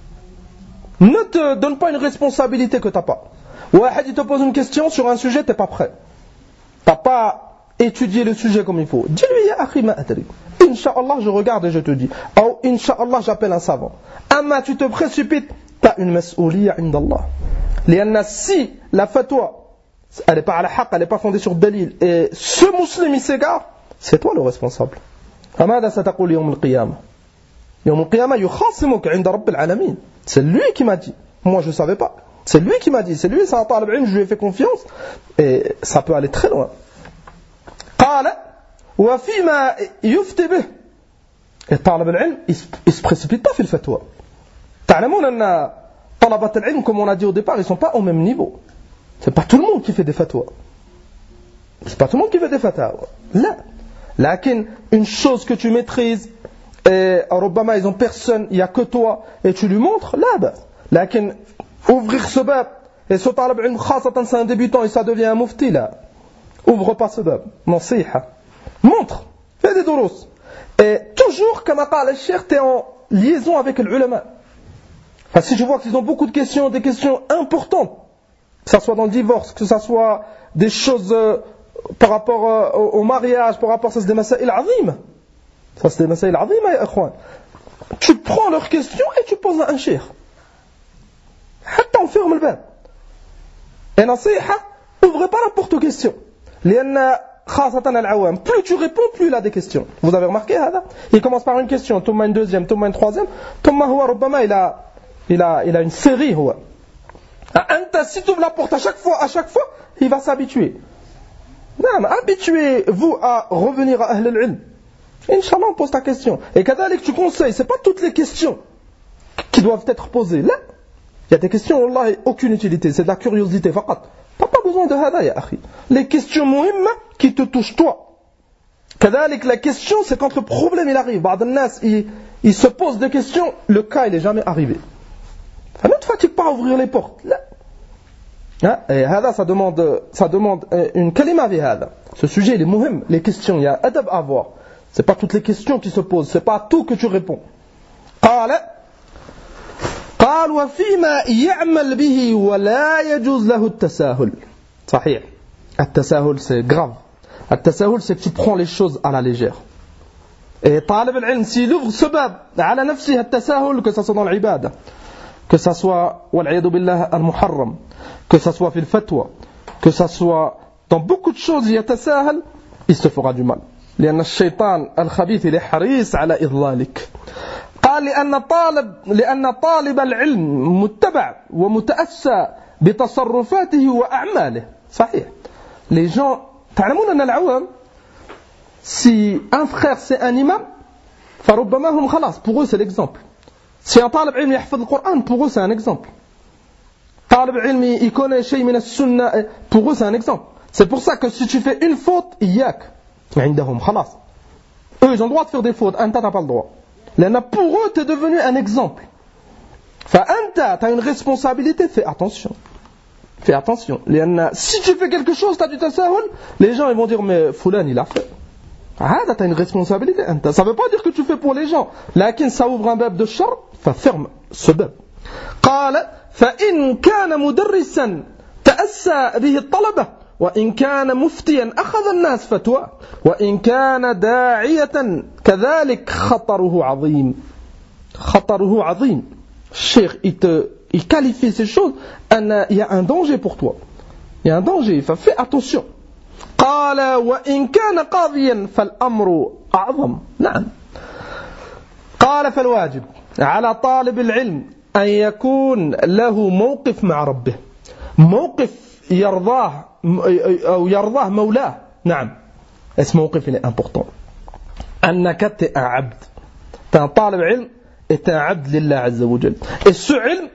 Ne te donne pas une responsabilité que tu n'as pas. Ouahad, il te pose une question sur un sujet, tu n'es pas prêt. Tu n'as pas étudié le sujet comme il faut. Dis-lui, ya akhi ma adri. Inch'Allah, je regarde et je te dis. Ou Inch'Allah, j'appelle un savant. Amma, tu te précipites, tu as une mas'ouliya indallah. Lianna, si la fatwa, elle n'est pas à la haqq, elle n'est pas fondée sur dalil, et ce musulman il s'égare, c'est toi le responsable. فماذا ستقول يوم القيامة؟ يوم القيامة يخاصمك عند رب العالمين. C'est lui qui m'a dit. Moi je ne savais pas. C'est lui qui m'a dit. C'est lui, c'est un talib ilm, je lui ai fait confiance. Et ça peut aller très loin. قال وفيما يفتي به. Et talib ilm, il ne se précipite pas في الفتوى. تعلمون أن طلبة العلم, comme on a dit au départ, ils ne sont pas au même niveau. C'est pas tout le monde qui fait des fatwas. C'est pas tout le monde qui fait des fatwas. Là. Lakin, une chose que tu maîtrises, et Robama, ils ont personne, il n'y a que toi, et tu lui montres, là, bah. Lakin, ouvrir ce bab, et ce talab ilm khasatan, c'est un débutant, et ça devient un mufti, là. Ouvre pas ce bab. Nasiha. Montre. Fais des douros. Et toujours, comme a parlé le cheikh, tu es en liaison avec l'ulama. Enfin, si je vois qu'ils ont beaucoup de questions, des questions importantes, que ce soit dans le divorce, que ce soit des choses par rapport au mariage, par rapport à ça, c'est des masaïl azim. Ça, c'est des masaïl azim, ya ikhwan. Tu prends leurs questions et tu poses à un cheikh. Hatta on ferme le bab. Et nasiha, ouvrez pas n'importe quelle question. Lianna khasatan al-awam. Plus tu réponds, plus il a des questions. Vous avez remarqué, hada? Il commence par une question, thumma une deuxième, thumma une troisième, thumma huwa rubbama il a une série, huwa. Si tu ouvres la porte à chaque fois, il va s'habituer. Non, habituez-vous à revenir à Ahl al-Ilm. Inch'Allah, on pose ta question. Et kadalik, tu conseilles, c'est pas toutes les questions qui doivent être posées. Là, il y a des questions, Allah, aucune utilité, c'est de la curiosité, faqat. T'as pas besoin de hada, ya akhi. Les questions muhimma qui te touchent toi. Kadalik, la question, c'est quand le problème il arrive. Ba'd al-nas, il se pose des questions, le cas il est jamais arrivé. Ne te fatigue pas à ouvrir les portes. Là. Et ça demande une kalima vi hada. Ce sujet il est muhim, les questions, il y a adab à avoir. C'est pas toutes les questions qui se posent, c'est pas tout que tu réponds. قال وفيما يعمل به ولا يجوز له التساهل. صحيح. التساهل c'est grave. التساهل c'est que tu prends les choses à la légère. Et طالب العلم s'il ouvre ce bab على نفسه التساهل, que ça soit dans l'ibada, que ça soit والعياذ بالله المحرم, que ça soit في الفتوى, que ça soit dans beaucoup de choses يتساهل, il se fera du mal. لأن الشيطان الخبيث حريص على إضلالك. قال لأن طالب العلم متبع ومتأسى بتصرفاته وأعماله. صحيح. Les gens, تعلمون أن العوام, si un frère c'est un imam, فربما هم خلاص, pour eux c'est l'exemple. Si un طالب علم يحفظ القرآن, pour eux c'est un exemple. طالب علم il connaît شيء من السنة, pour eux c'est un exemple. C'est pour ça que si tu fais une faute, إياك عندهم خلاص. Eux ils ont le droit de faire des fautes, أنت t'as pas le droit. Pour eux, tu es devenu un exemple. Fa'anta, tu as une responsabilité, fais attention. Fais attention. Si tu fais quelque chose, tu as du tasahul, les gens ils vont dire, mais Fulan il a fait. Tu as une responsabilité. Ça ne veut pas dire que tu fais pour les gens. Lakin ça ouvre un bab de char, ferme ce bab. قال فإن كان مدرسا تأسى به الطلبة وإن كان مفتيا أخذ الناس فتوى وإن كان داعية كذلك خطره عظيم. خطره عظيم. الشيخ il qualifie ces choses, il y a un danger pour toi. Il y a un danger, fais attention. قال وإن كان قاضيا فالأمر أعظم. نعم. قال فالواجب على طالب العلم أن يكون له موقف مع ربه. موقف يرضاه أو يرضاه مولاه. نعم. ce موقف il est important. أنك t'es un abd. T'es un طالب علم et t'es un abd لله عز وجل. Et ce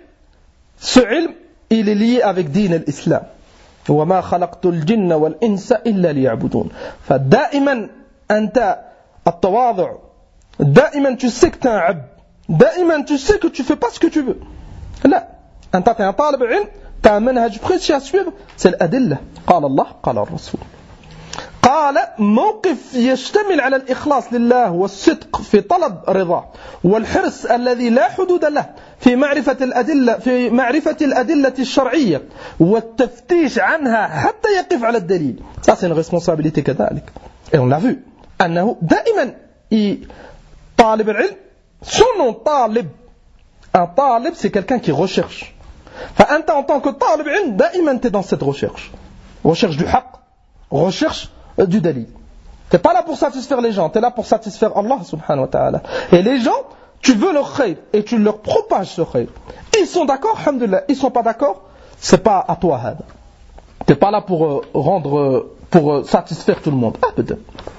ilm il est lié avec دين الإسلام. وما خلقت الجن والإنس إلا ليعبدون. فدائما أنت التواضع. دائما tu sais que t'es un abd. دائما tu sais que tu fais pas ce que tu veux. لا. أنت t'es un طالب علم. T'as un manhaj précis à suivre, c'est l'adillah. قال الله قال الرسول. قال موقف يشتمل على الإخلاص لله والصدق في طلب رضاه والحرص الذي لا حدود له في معرفة الأدلة الشرعية والتفتيش عنها حتى يقف على الدليل. Ça c'est une responsabilité كذلك. Et on l'a vu أنه دائما طالب العلم son nom طالب. Un طالب c'est quelqu'un qui recherche. فأنت en tant que طالب علم دائما tu es dans cette recherche. Recherche du haqq, recherche du dalil. Tu n'es pas là pour satisfaire les gens, tu es là pour satisfaire Allah subhanahu wa ta'ala. Et les gens, tu veux leur khayr et tu leur propages ce khayr. Ils sont d'accord, alhamdulillah. Ils ne sont pas d'accord, c'est pas à toi. Tu n'es pas là pour pour satisfaire tout le monde. Abd.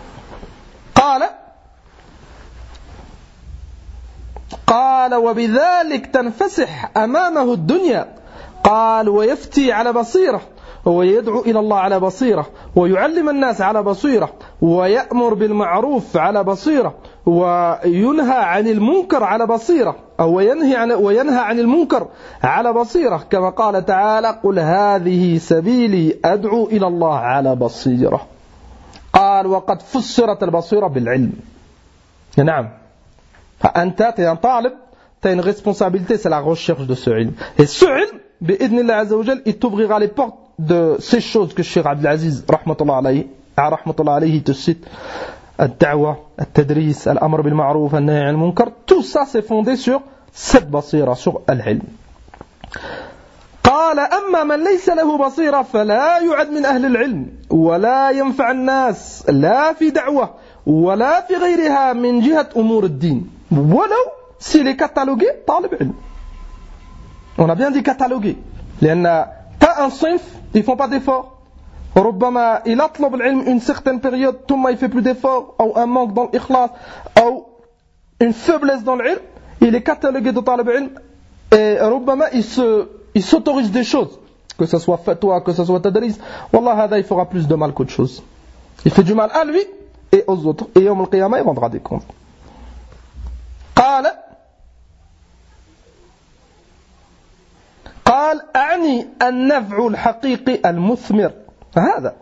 قال وبذلك تنفسح أمامه الدنيا. قال ويفتي على بصيرة ويدعو إلى الله على بصيرة ويعلم الناس على بصيرة ويأمر بالمعروف على بصيرة وينهى عن المنكر على بصيرة أو وينهى عن المنكر على بصيرة كما قال تعالى قل هذه سبيلي أدعو إلى الله على بصيرة. قال وقد فسرت البصيرة بالعلم. نعم فأنت t'es un طالب, t'as une responsabilité, c'est la recherche de ce ilm. Et ce ilm, بإذن الله عز وجل, il t'ouvrira les portes de ces choses que Cheikh Abdelaziz rahmatullah alayhi te cite, الدعوة, التدريس, الأمر بالمعروف, النهي عن المنكر, tout ça c'est fondé sur cette basira, sur العلم. قال أما من ليس له بصيرة فلا يعد من أهل العلم ولا ينفع الناس لا في دعوة ولا في غيرها من جهة أمور الدين ولو s'il est catalogué طالب علم. On a bien dit catalogué لأن t'as un صنف ils font pas d'efforts. ربما il أطلب العلم une certaine période ثم il fait plus d'efforts أو un manque dans l'إخلاص أو une faiblesse dans l'ilm, il est catalogué de طالب علم et ربما il s'autorise des choses, que ce soit fatwa, que ce soit tadris. Wallah hada il fera plus de mal qu'autre chose. Il fait du mal à lui et aux autres et يوم القيامة il rendra des comptes. قال أعني النفع الحقيقي المثمر. هذا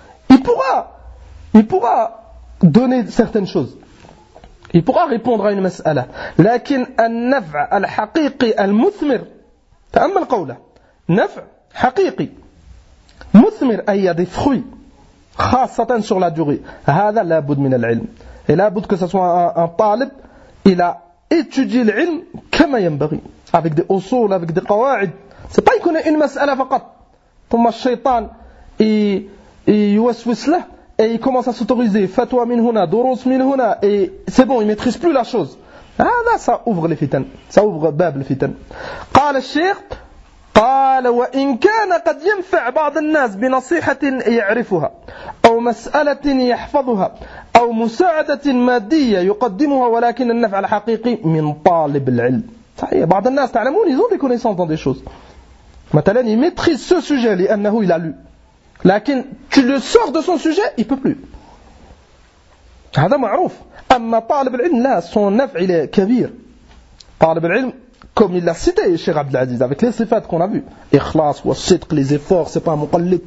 il pourra donner certaines choses, il pourra répondre à une مسألة, لكن النفع الحقيقي المثمر تأمل قوله نفع حقيقي مثمر أي y a des fruits خاصة sur la durée. هذا لابد من العلم et لابد que ce soit un طالب il a étudié l'ilm كما ينبغي avec des usul, avec des qawaid. C'est pas il connaît une mas'ala فقط ثم الشيطان يوسوس له et il commence à s'autoriser fatwa min huna, durus min huna et c'est bon, il maîtrise plus la chose. هذا ça ouvre les fitan, ça ouvre باب الفتن. قال الشيخ قال وإن كان قد ينفع بعض الناس بنصيحة يعرفها أو مسألة يحفظها أو مساعدة مادية يقدمها ولكن النفع الحقيقي من طالب العلم. صحيح بعض الناس تعلمون ils ont des connaissances dans des choses. مثلا il maîtrise ce sujet لأنه il a lu. لكن tu le sors de son sujet il peut plus. هذا معروف. أما طالب العلم لا son نفع il est كبير. طالب العلم comme il l'a cité Cheikh Abdelaziz avec les sifat qu'on a vu, ikhlas wa sidq, les efforts, c'est pas un muqallid.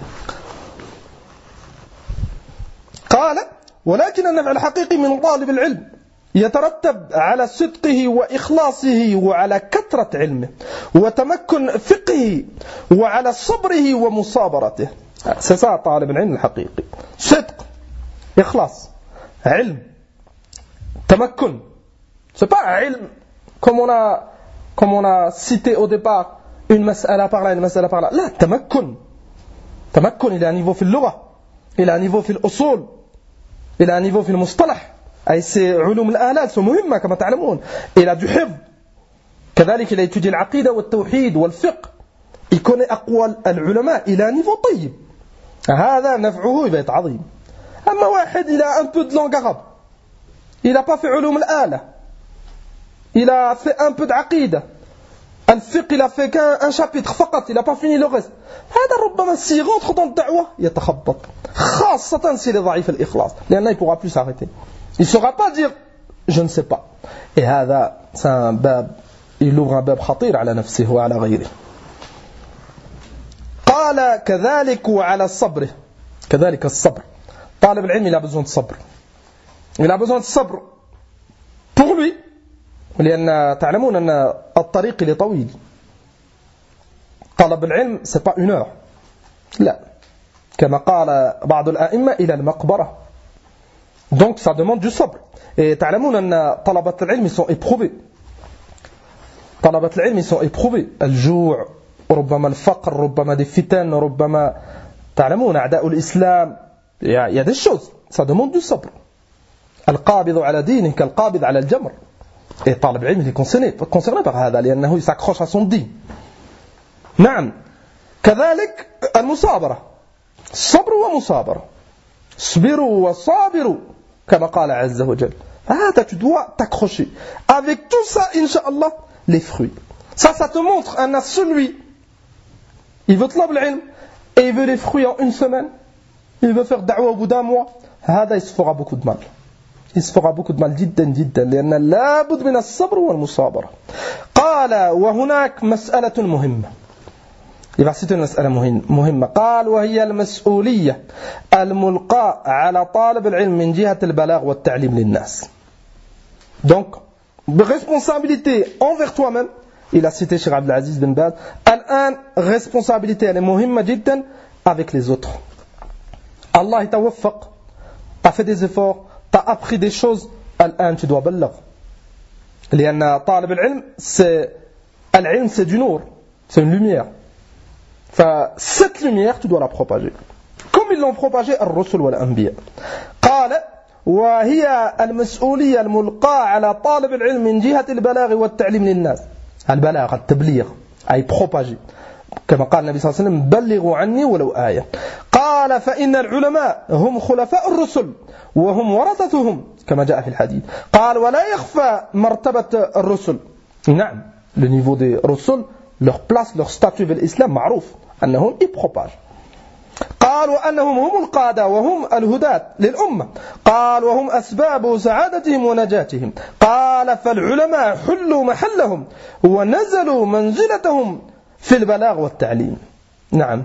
قال ولكن النفع الحقيقي من طالب العلم يترتب على صدقه وإخلاصه وعلى كثرة علمه وتمكن فقهه وعلى صبره ومصابرته. c'est ça طالب العلم الحقيقي. صدق, إخلاص, علم, تمكن. c'est pas علم comme on a cité au départ, une mas'ala par là, une mas'ala par là. لا, تمكن il a un niveau في اللغة, il a un niveau في الأصول, il a un niveau في المصطلح. أي c'est علوم الآلات, c'est مهمة كما تعلمون. Il a du حفظ. كذلك il a étudié العقيدة والتوحيد والفقه. Il connaît أقوال العلماء. Il a un niveau طيب. هذا نفعه يبقى عظيم. أما واحد il a un peu de langue arabe, il n'a pas fait علوم الآلة, il a fait un peu d'aqida, الفقه il a fait qu'un chapitre فقط, il n'a pas fini le reste. هذا ربما s'il rentre dans le da'wah يتخبط, خاصة s'il est ضعيف الإخلاص, لأنه il ne pourra plus s'arrêter, il ne saura pas dire je ne sais pas. Et هذا c'est un bab, il ouvre un bab خطير على نفسه وعلى غيره. قال كذلك وعلى الصبر, كذلك الصبر, طالب العلم il a besoin de sabr. Il a besoin de sabr pour lui لأن تعلمون أن الطريق اللي طويل. طلب العلم c'est pas une heure. لا. كما قال بعض الأئمة إلى المقبرة. Donc ça demande du sabr. Et تعلمون أن طلبة العلم sont éprouvés. طلبة العلم sont éprouvés. الجوع ربما الفقر ربما des فتن ربما تعلمون أعداء الإسلام. Il y a des choses. Ça demande du sabr. القابض على دينه كالقابض على الجمر. Et طالب العلم est concerné par هذا لأنه يسaccroche à son din. نعم. كذلك المصابرة. الصبر ومصابرة. صبروا وصابروا كما قال عز وجل. هذا tu dois t'accrocher. Avec tout ça, Inch'Allah, les fruits. Ça te montre un celui. Il veut طلب العلم et il veut les fruits en une semaine. Il veut faire da'wa au bout d'un mois. هذا il se fera beaucoup de mal. Il se fera beaucoup de mal جدا جدا لأن لا بد من الصبر والمصابرة. قال وهناك مسألة مهمة. Il va citer une مسألة مهمة. قال وهي المسؤولية الملقاة على طالب العلم من جهة البلاغ والتعليم للناس. Donc, responsabilité envers toi-même. Il a cité Cheikh Abdel Aziz Ben Baz. الآن responsabilité elle est مهمة جدا avec les autres. Allah t'a waffaq, t'as fait des efforts, t'as appris des choses, الآن tu dois بلغ. لأن طالب العلم c'est du nour, c'est une lumière. Cette lumière tu dois la propager. Comme ils l'ont propagé الرسل والأنبياء. قال وهي المسؤولية الملقاة على طالب العلم من جهة البلاغ والتعليم للناس. البلاغ التبليغ أي propager. كما قال النبي صلى الله عليه وسلم بلغوا عني ولو آية. قال فإن العلماء هم خلفاء الرسل وهم ورثتهم كما جاء في الحديث. قال ولا يخفى مرتبة الرسل. نعم le niveau des رسل leur place leur statut في الإسلام معروف أنهم y propagent. قال وأنهم هم القادة وهم الهداة للأمة. قال وهم أسباب سعادتهم ونجاتهم. قال فالعلماء حلوا محلهم ونزلوا منزلتهم في البلاغ والتعليم. نعم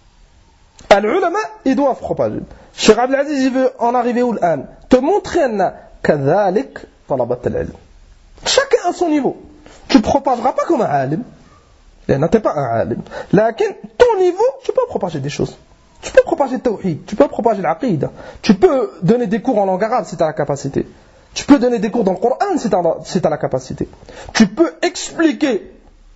العلماء ils doivent propager. Cheikh Abdel Aziz il veut en arriver où الآن te montrer أن كذلك طلبة العلم chacun à son niveau. Tu ne propageras pas comme un alim لأن tu n'es pas un alim. لكن ton niveau tu peux propager des choses. Tu peux propager le tawhid, tu peux propager l'aqida, tu peux donner des cours en langue arabe si tu as la capacité. Tu peux donner des cours dans le Coran si tu as la capacité. Tu peux expliquer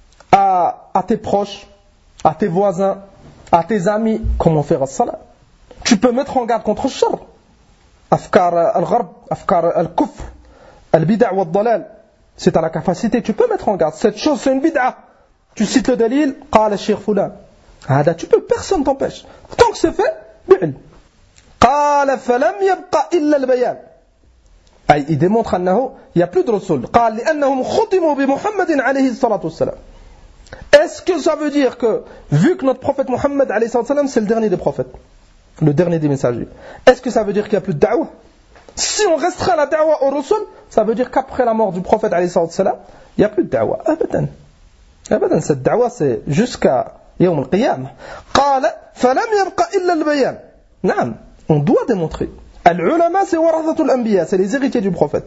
à tes proches, à tes voisins, à tes amis comment faire as-salat. Tu peux mettre en garde contre le shar. Afkar al-gharb, afkar al-kufr, al-bid'a wa al-dalal. Si tu as la capacité, tu peux mettre en garde. Cette chose c'est une bid'a. Tu cites le dalil, qala al-shaykh fulan. Tu peux, personne t'empêche. Tant que c'est fait, bi'il. قال فلم يبقى إلا البيان. Il démontre أنه il n'y a plus de Rasul. قال لأنهم ختموا بمحمد عليه الصلاة والسلام. Est-ce que ça veut dire que, vu que notre prophète Mohammed alayhi salam c'est le dernier des prophètes, le dernier des messagers, est-ce que ça veut dire qu'il n'y a plus de da'wah? Si on restreint la da'wah au Rasul, ça veut dire qu'après la mort du prophète alayhi salam, il n'y a plus de da'wah. Abadan. Abadan, cette da'wah c'est jusqu'à يوم القيامة. قال فلم يبقى إلا البيان. نعم on doit démontrer. العلماء c'est ورثة الأنبياء, c'est les héritiers du prophète.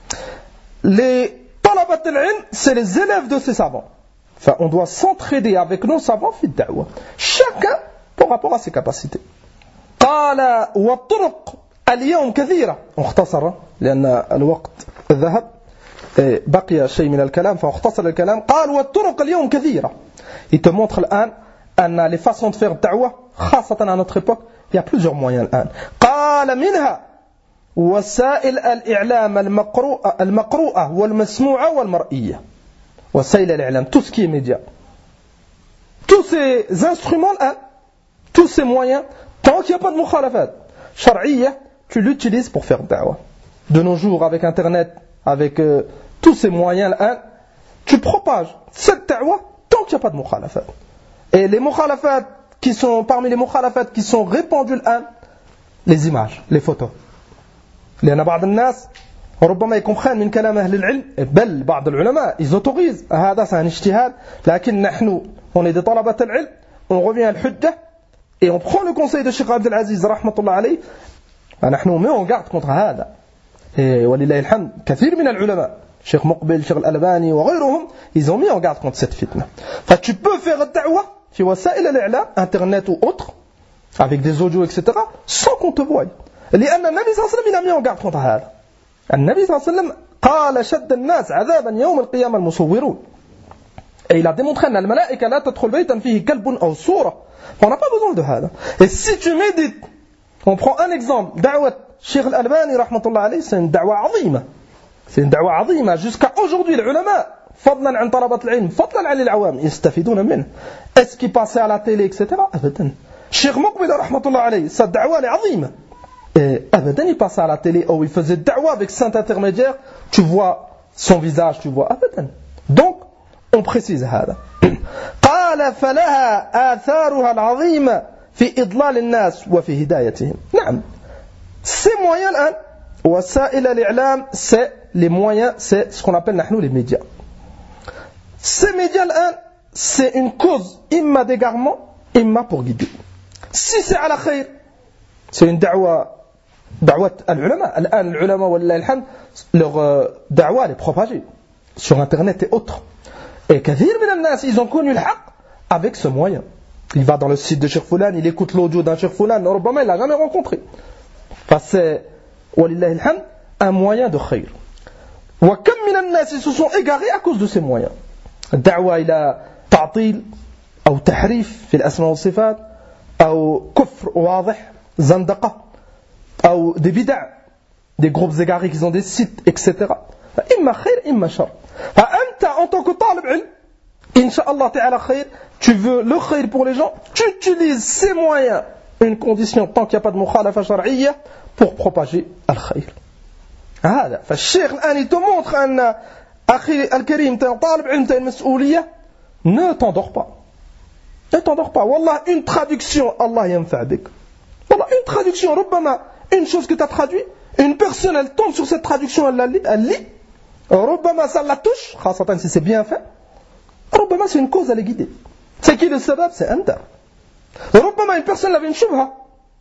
Les طلبة العلم c'est les élèves de ces savants. Enfin, on doit s'entraider avec nos savants في الدعوة. Chacun par rapport à ses capacités. قال والطرق اليوم كثيرة. اختصر لأن الوقت ذهب. بقي شيء من الكلام فاختصر الكلام. قال والطرق اليوم كثيرة. Il te montre الآن أن les façons de faire da'wah خاصة à notre époque il y a plusieurs moyens الآن. قال منها وسائل الإعلام المقروءة والمسموعة والمرئية. وسائل الإعلام tout ce qui est média. Tous ces instruments الآن, tous ces moyens, tant qu'il n'y a pas de mukhalafat shar'iyya, tu l'utilises pour faire da'wah. De nos jours avec internet, avec tous ces moyens الآن, tu propages cette da'wah tant qu'il n'y a pas de mukhalafat. Et les mukhalafat qui sont parmi les mukhalafat qui sont répandus الآن, les images, les photos. لأن بعض الناس ربما يكون من كلام أهل العلم بل بعض العلماء ils autorisent هذا c'est un اجتهاد لكن نحن on est des طلبة العلم on revient à الحجة et on prend le conseil de Cheikh Abdel Aziz rahmatullah alayh نحن met en garde contre هذا. ولله الحمد كثير من العلماء Cheikh Muqbil, Cheikh Al-Albani وغيرهم ils ont mis en garde contre cette fitna. Tu peux faire الدعوة في وسائل الإعلام internet ou autre avec des audios etc sans qu'on te voie. لأن النبي صلى الله عليه وسلم il a mis en garde contre هذا. النبي صلى الله عليه وسلم قال شد الناس عذابا يوم القيامة المصورون. Et il a démontré أن الملائكة لا تدخل بيتا فيه كلب أو صورة. On n'a pas besoin de هذا. Et si tu médites, on prend un exemple, دعوة Cheikh Al-Albani rahmatullah alayhi, c'est une da'wa عظيمة. C'est une da'wa عظيمة. Jusqu'à aujourd'hui, les ulama, فضلا عن طلبة العلم, فضلا عن العوام, يستفيدون منه. Est-ce qu'il passait à la télé, etc. أبدا. Cheikh Muqbil rahmatullah alayhi, sa da'wa est عظيمة. أبدا il passait à la télé, ou il faisait da'wa avec saint intermédiaire, tu vois son visage, tu vois. أبدا. Donc, on précise هذا. قال فلها آثارها العظيمة في إضلال الناس وفي هدايتهم. نعم. Ces moyens الآن وسائل الإعلام c'est les moyens, c'est ce qu'on appelle نحن les médias. Ces médias الآن c'est une cause إما d'égarement إما pour guider. Si c'est على خير c'est une دعوة العلماء. الآن العلماء والله الحمد leur دعوة est propagée sur internet et autres. Et كثير من الناس ils ont connu le haq avec ce moyen. Il va dans le site de Cheikh Foulan, il écoute l'audio d'un Cheikh Foulan, ربما il l'a jamais rencontré. Enfin, c'est ولله الحمد un moyen de khayr. وكم من الناس ils se sont égarés à cause de ces moyens. الدعوة إلى تعطيل أو تحريف في الأسماء والصفات أو كفر واضح زندقة أو des bid'a, des groupes égarés qui ont des sites etc. إما خير إما شر. فأنت en tant que طالب علم Inch'Allah ta'ala khayr, tu veux le khayr pour les gens, tu utilises ces moyens, une condition tant qu'il n'y a pas de mukhalafa shar'iyya, pour propager al-khayr. هذا. فالشيخ الآن il te montre أن أخي الكريم طالب علم t'as une مسؤولية, ne t'endors pas. Ne t'endors pas. Wallah, une traduction, Allah yanfa' bik. Wallah, une traduction, ربما une chose que tu as traduit, une personne elle tombe sur cette traduction, elle lit, ربما ça la touche, خاصة si c'est bien fait. ربما c'est une cause à les guider. C'est qui le sabab? C'est Anta. ربما une personne avait une shubha.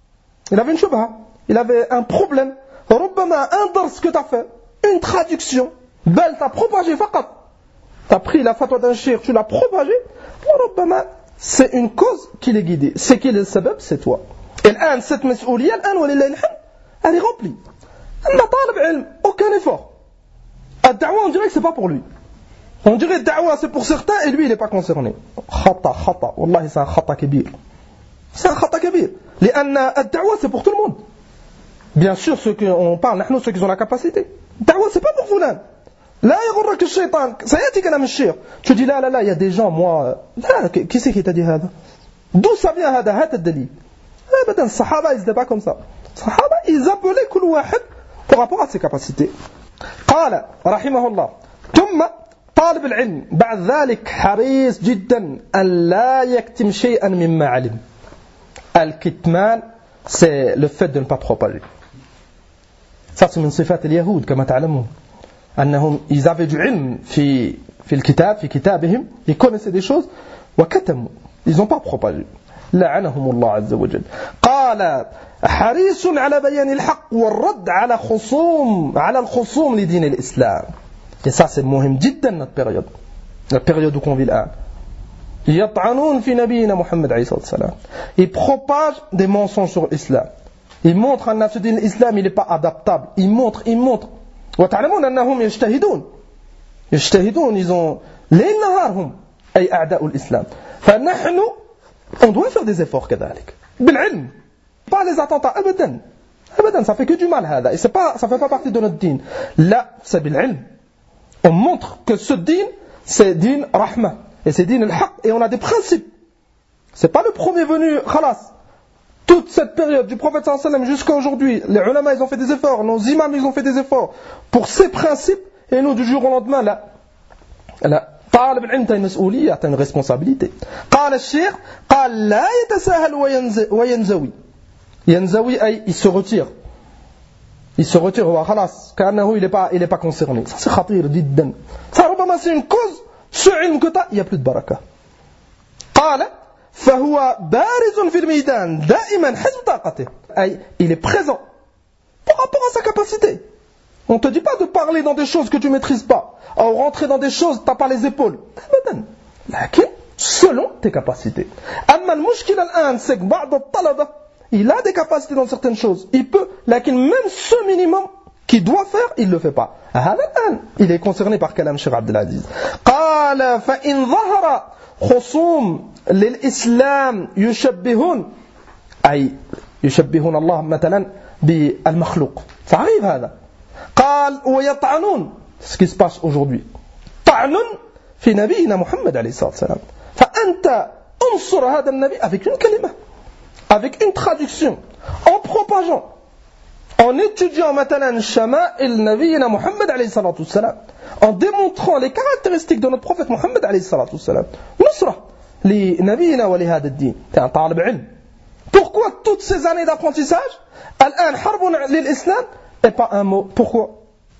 Il avait un problème. ربما un dars que tu as fait, une traduction, belle t'as propagé فقط. Tu as pris la fatwa d'un cheikh, tu l'as propagé. ربما c'est une cause qui les guide. C'est qui le sabab? C'est toi. Et الآن cette مسؤولية الآن ولله الحمد elle est remplie. أما طالب علم aucun effort. الدعوة on dirait que c'est pas pour lui. On dirait da'wa c'est pour certains et lui il n'est pas concerné. خطأ والله c'est un خطأ كبير. C'est un خطأ كبير. لأن الدعوة c'est pour tout le monde. Bien sûr ceux qui on parle نحن ceux qui ont la capacité. الدعوة c'est pas pour فلان. لا يغرك الشيطان. سيأتي كلام الشيخ. Tu dis là il y a des gens moi لا qui c'est qui t'a dit هذا? D'où ça vient هذا? هات الدليل. أبدا الصحابة ils étaient pas comme ça. الصحابة ils appelaient كل واحد par rapport à ses capacités. قال رحمه الله ثم طالب العلم بعد ذلك حريص جدا أن لا يكتم شيئا مما علم. الكتمان c'est le fait de ne pas propager. Ça c'est من صفات اليهود كما تعلمون أنهم ils avaient du علم في الكتاب في كتابهم, ils connaissaient des choses وكتموا, ils n'ont pas propagé. لعنهم الله عز وجل. قال حريص على بيان الحق والرد على الخصوم لدين الإسلام. Et ça c'est مهم جدا notre période. La période où on vit الآن. يطعنون في نبينا محمد عليه الصلاة والسلام. Ils propagent des mensonges sur l'islam. Ils montrent أن ce دين الإسلام il n'est pas adaptable. Ils montrent. وتعلمون أنهم يجتهدون ils ont ليل نهارهم أي أعداء الإسلام. فنحن on doit faire des efforts كذلك. بالعلم. Pas les attentats أبدا. ça fait que du mal هذا. Et ça fait pas partie de notre dîn. Là c'est بالعلم. On montre que ce din, c'est din rahma. Et c'est din al-haq. Et on a des principes. C'est pas le premier venu, khalas. Toute cette période du prophète sallallahu alayhi wa sallam jusqu'à aujourd'hui, les ulama ils ont fait des efforts, nos imams ils ont fait des efforts pour ces principes. Et nous du jour au lendemain, là, طالب العلم t'as une مسؤولية, t'as une responsabilité. قال الشيخ قال لا يتساهل وينزوي. ينزوي أي il se retire. Il se retire, خلاص كأنه il est pas concerné. Ça c'est خطير جدا. Ça ربما c'est une cause, ce علم que t'as, il y a plus de baraka. قال فهو بارز في الميدان دائما حسب طاقته. أي il est présent par rapport à sa capacité. On ne te dit pas de parler dans des choses que tu ne maîtrises pas, ou rentrer dans des choses, tu n'as pas les épaules. Lakin, selon tes capacités. Amma al-mushkil al-an, c'est que ba'd al-talaba, il a des capacités dans certaines choses. Il peut, lakin même ce minimum qu'il doit faire, il ne le fait pas. Il est concerné par kalam Cheikh Abdel Aziz. قال فإن ظهر خصوم للإسلام يشبهون أي يشبهون الله مثلا بالمخلوق. فعريف هذا. قال ويطعنون ce qui se passe aujourd'hui. طعن في نبينا محمد عليه الصلاة والسلام. فأنت انصر هذا النبي avec une كلمة, avec une traduction, en propageant, en étudiant مثلا شمائل نبينا محمد عليه الصلاة والسلام, en démontrant les caractéristiques de notre prophète Mohammed عليه الصلاة والسلام. نصرة لنبينا ولهذا الدين. t'es un طالب علم. Pourquoi toutes ces années d'apprentissage الآن حرب للإسلام et pas un mot? Pourquoi?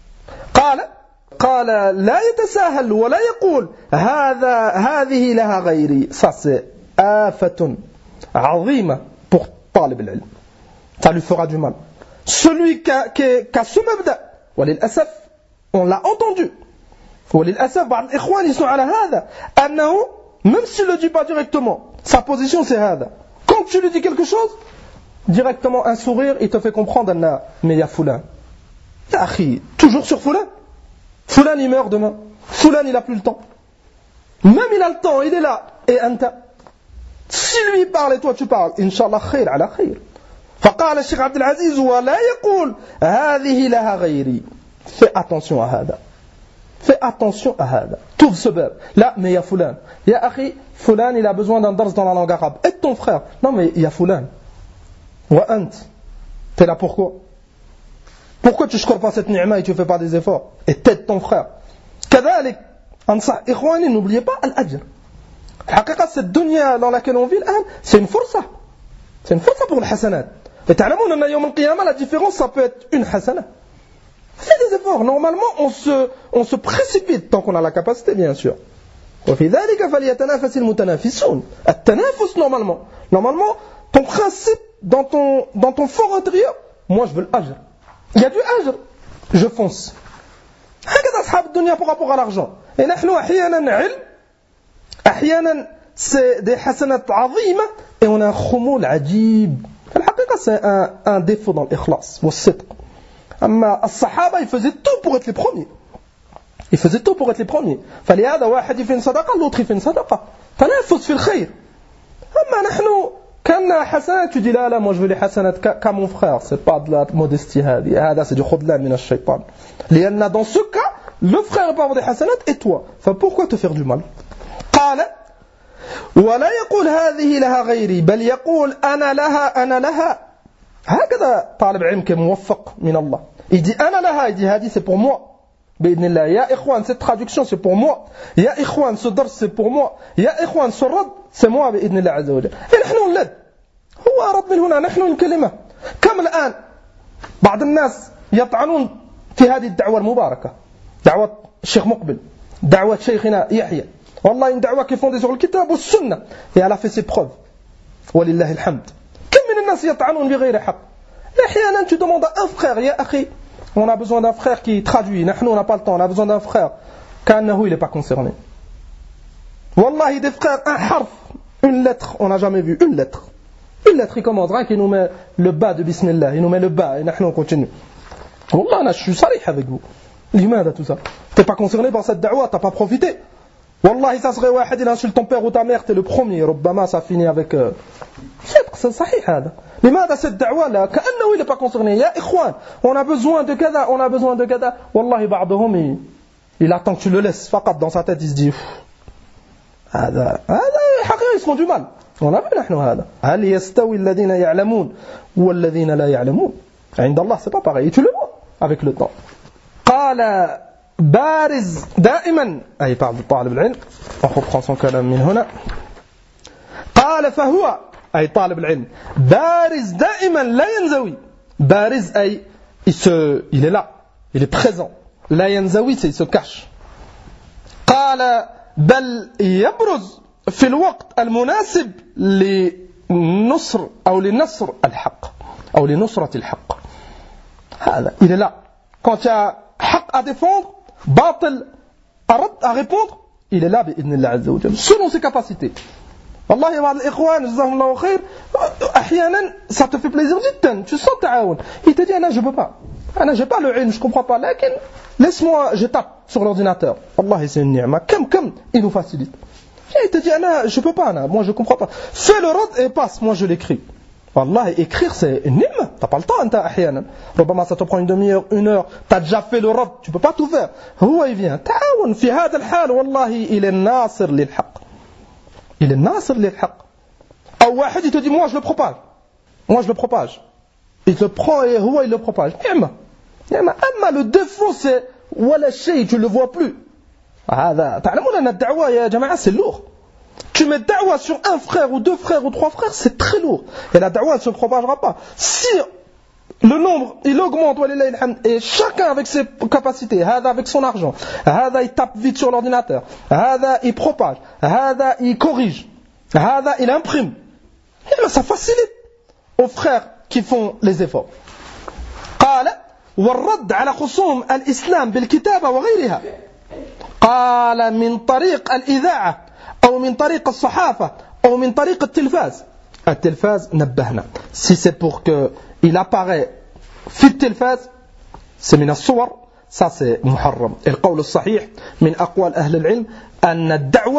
قال لا يتساهل ولا يقول هذه لها غيري. Ça c'est آفة عظيمة pour طالب العلم. Ça lui fera du mal. Celui qui a ce mabda, وللأسف on l'a entendu, وللأسف بعض الإخوان ils sont على هذا أنه même s'il ne le dit pas directement, sa position c'est هذا. Quand tu lui dis quelque chose, directement un sourire, il te fait comprendre mais il y a Foulan. Ya akhi, toujours sur Foulan. Foulan il meurt demain. Foulan il a plus le temps. Même il a le temps, il est là. Et anta. Si lui parle et toi tu parles, Inch'Allah khair ala khair. فقال الشيخ عبد العزيز ولا يقول هذه لها غيري. Fais attention à هذا. Fais attention à هذا. Trouve ce verbe. Là, mais il y a Foulan. Ya akhi, Foulan il a besoin d'un dars dans la langue arabe. Aide ton frère. Non mais il y a Foulan. Wa ant. T'es là pourquoi? Pourquoi tu ne scores pas cette ni'ma et tu ne fais pas des efforts? Et t'aides ton frère. كذلك أنصح إخواني, n'oubliez pas الأجر. الحقيقة cette dunya dans laquelle on vit الآن, c'est une فرصة. C'est une فرصة pour les hasanat. Et تعلمون أن يوم القيامة la différence ça peut être une hasana. Fais des efforts. Normalement on se précipite tant qu'on a la capacité bien sûr. وفي ذلك فليتنافس المتنافسون. التنافس normalement ton principe dans ton fort intérieur, moi je veux l'ajr. Il y a du ajr, je fonce. هكذا أصحاب الدنيا par rapport à l'argent. Et نحن أحيانا c'est des hasanat عظيمة et on a un خمول عجيب. الحقيقة c'est un défaut dans l'ikhlas والصدق. أما الصحابة ils faisaient tout pour être les premiers. Ils faisaient tout pour être les premiers. فلهذا واحد يفين صدقة l'autre يفين صدقة. تنافس في الخير. أما نحن كان حسنات tu dis là moi je veux les hasanat qu'à mon frère, c'est pas de la modestie هذه c'est du khudlan min ash-shaytan. لأن dans ce cas le frère va avoir des hasanat et toi, enfin pourquoi te faire du mal? قال ولا يقول هذه لها غيري بل يقول أنا لها هكذا طالب علم كموفق من الله. Il dit أنا لها, il dit هذه c'est pour moi. بإذن الله يا إخوان cette traduction c'est pour moi. يا إخوان ce dars c'est pour moi. يا إخوان ce rad c'est moi بإذن الله عز وجل. نحن نولد هو أرد من هنا نحن الكلمة. كم الآن بعض الناس يطعنون في هذه الدعوة المباركة, دعوة الشيخ مقبل, دعوة شيخنا يحيى, والله une دعوة qui est fondée sur le kitab والسنة, et elle a fait ses preuves ولله الحمد. كم من الناس يطعنون بغير حق. أحيانا tu demandes à un frère يا أخي, on a besoin d'un frère qui traduit, نحن on n'a pas le temps, on a besoin d'un frère, كأنه il n'est pas concerné. Wallahi des frères, un harf, une lettre, on n'a jamais vu une lettre. Une lettre, il commence, qui nous met le bas de Bismillah, il nous met le bas, et nous on continue. Wallah, je suis sarih avec vous. L'imada tout ça. T'es pas concerné par cette da'wa, t'as pas profité. Wallahi, ça serait wahid, il insulte ton père ou ta mère, t'es le premier. Rubbama, ça finit avec. C'est sahih, hada. L'imada, cette da'wa là, كأنه il est pas concerné. Ya ikhwan, on a besoin de kada, on a besoin de kada. Wallahi, ba'dahum, il attend que tu le laisses. Faqat, dans sa tête, il se dit. هذا حقيقة يسمون du mal. On a vu نحن هذا. هل يستوي الذين يعلمون والذين لا يعلمون. عند الله c'est pas pareil. Et tu le vois avec le temps. قال بارز دائما أي بعض طالب العلم. On reprend son كلام من هنا. قال فهو أي طالب العلم بارز دائما لا ينزوي. بارز أي il est là, il est présent. لا ينزوي c'est il se cache. قال بل يبرز في الوقت المناسب لنصر أو لنصر الحق أو لنصرة الحق. Il est là. Quand tu as haq à défendre, batil à répondre, il est là, bi'idhnillah azza wa jalla, selon ses capacités. Wallahi, بعض الإخوان جزاهم الله خير أحيانا ça te fait plaisir جدا, tu sens تعاون. Il te dit je peux pas. J'ai pas le ilm, je comprends pas. Lakin laisse-moi, je tape sur l'ordinateur. Wallahi, c'est une ni'ma. Comme il nous facilite. Il te dit je peux pas, moi je comprends pas. Fais le rad et passe, moi je l'écris. Wallahi, écrire c'est une ni'ma. T'as pas le temps, أحيانا. ربما ça te prend une demi-heure, une heure. T'as déjà fait le rad, tu peux pas tout faire. هو il vient. تعاون في هذا الحال والله il est ناصر للحق. Il est nasr lil-haq. Ou واحد il te dit moi je le propage. Il te le prend et il le propage. Ni'ma. Amma le défaut c'est wala shay, tu le vois plus. هذا تعلمون أن الدعوة يا جماعة c'est lourd. Tu mets da'wa sur un frère ou deux frères ou trois frères, c'est très lourd. Et la da'wa ne se propagera pas. Si le nombre il augmente et chacun avec ses capacités, هذا avec son argent, هذا il tape vite sur l'ordinateur, هذا il propage, هذا il corrige, هذا il imprime, et ça facilite aux frères qui font les efforts. قال والرد على خصوم الإسلام بالكتابة وغيرها قال من طريق الإذاعة أو من طريق الصحافة أو من طريق التلفاز. التلفاز نبهنا. Si c'est pour que il apparaît في التلفاز c'est من الصور, ça c'est محرم. القول الصحيح من أقوال أهل العلم أن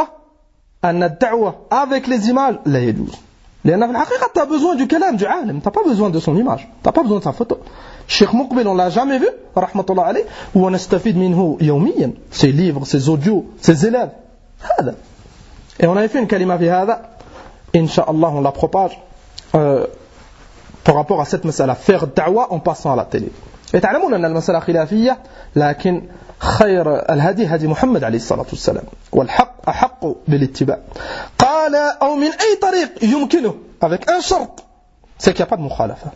الدعوة avec les images لا يجوز. لأن في الحقيقة tu as besoin du كلام du عالم, tu n'as pas besoin de son image, tu n'as pas besoin de sa photo. Cheikh Muqbil on l'a jamais vu, rahmatullah alayh, où on استفيد منه يوميا, ses livres, ses audios, ses élèves. هذا. Et on avait fait une kalima fi hada, Inch'Allah on la propage par rapport à cette masala, faire da'wa en passant à la télé. Et تعلمون أن المسألة خلافية لكن خير الهدي هدي محمد عليه الصلاة والسلام والحق أحق بالاتباع. قال أو من أي طريق يمكنه avec un شرط, c'est qu'il n'y a pas de مخالفة.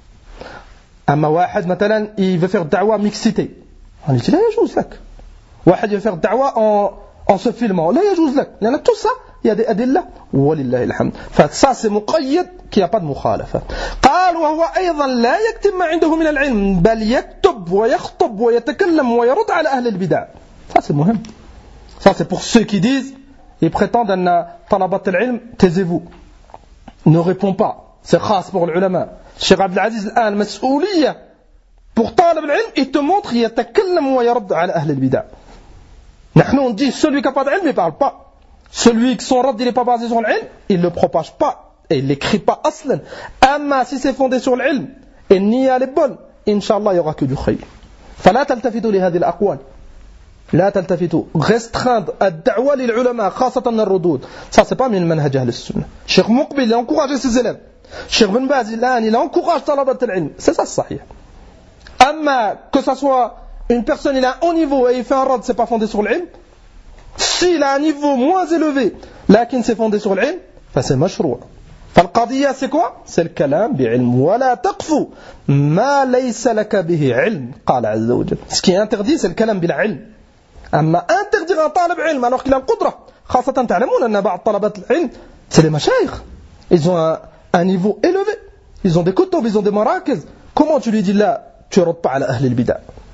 أما واحد مثلا il veut faire da'wa mixité, on dit لا يجوز لك. واحد veut faire da'wa en se filmant, لا يجوز لك. لأن tout ça il y a des adillah ولله الحمد. فça c'est مقيد qu'il n'y a pas de مخالفة. قال وهو أيضا لا يكتب ما عنده من العلم بل يكتب ويخطب ويتكلم ويرد على أهل البدع. Ça c'est مهم. Ça c'est pour ceux qui disent, ils prétendent أن طلبة العلم taisez-vous, ne répond pas, c'est خاص pour العلماء. الشيخ عبد العزيز الآن مسؤولية pour طالب العلم, il te montre يتكلم ويرد على أهل البدع. نحن on dit celui qui n'a pas d'ilm il ne parle pas. Celui qui son rad il n'est pas basé sur l'ilm, il ne le propage pas et il ne l'écrit pas aslan. Amma si c'est fondé sur l'ilm et niya est bonne, Inch'Allah il n'y aura que du khayr. فلا تلتفتوا لهذه الأقوال, لا تلتفتوا. Restreindre الدعوة للعلماء خاصة الردود, ça c'est pas من منهج أهل السنة. Cheikh Muqbil il a encouragé ses élèves, Cheikh Ben Baz il encourage طلبة العلم, c'est ça صحيح. Amma que ça soit une personne il a un haut niveau et il fait un rad, c'est pas fondé sur l'ilm. S'il a un niveau moins élevé, lakin c'est fondé sur l'ilm, c'est mashroua. فالقضية c'est quoi? C'est le kalam bi'ilm. ولا تقف ما ليس لك به علم, قال عز وجل. Ce qui est interdit, c'est le kalam bil ilm. أما interdire un talib ilm alors qu'il a القدرة, خاصة تعلمون أن بعض طلبة العلم c'est les mashayikh. Ils ont un niveau élevé. Ils ont des kutub, ils ont des marakiz. Comment tu lui dis là, tu ne rôdes pas à أهل البدع.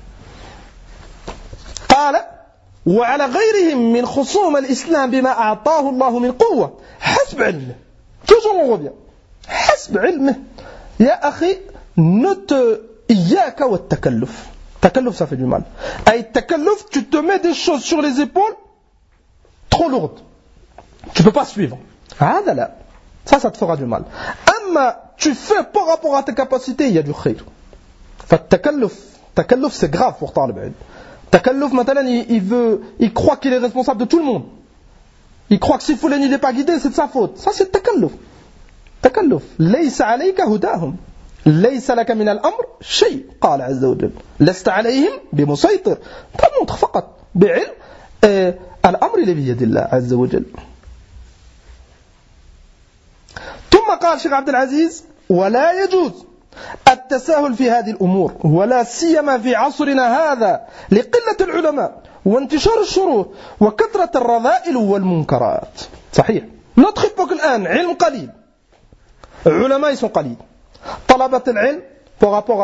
قال وعلى غيرهم من خصوم الإسلام بما أعطاه الله من قوة حسب علمه. Toujours on revient. حسب علمه. يا أخي note إياك والتكلف. تكلف ça fait du mal. أي التكلف, tu te mets des choses sur les épaules trop lourdes. Tu ne peux pas suivre. هذا لا. Ça te fera du mal. أما tu fais par rapport à tes capacités, il y a du khayr. فالتكلف c'est grave pour طالب علم. Takalluf, maintenant, il croit qu'il est responsable de tout le monde. Il croit que si Foulen il n'est pas guidé, c'est de sa faute. Ça, c'est takalluf. Takalluf. Laysa alayka hudahum. Laysa laka min al-amr shay. Qala azza wa jal. Lasta alayhim bimusaytir. Tu montres faqat bi'ilm. Al-amr il est biyadillah azza wa jal. ثم قال شيخ عبد العزيز ولا يجوز التساهل في هذه الأمور ولا سيما في عصرنا هذا لقلة العلماء وانتشار الشروط وكثرة الرذائل والمنكرات. صحيح. Notre époque الآن علم قليل, علماء sont قليل, طلبة العلم par rapport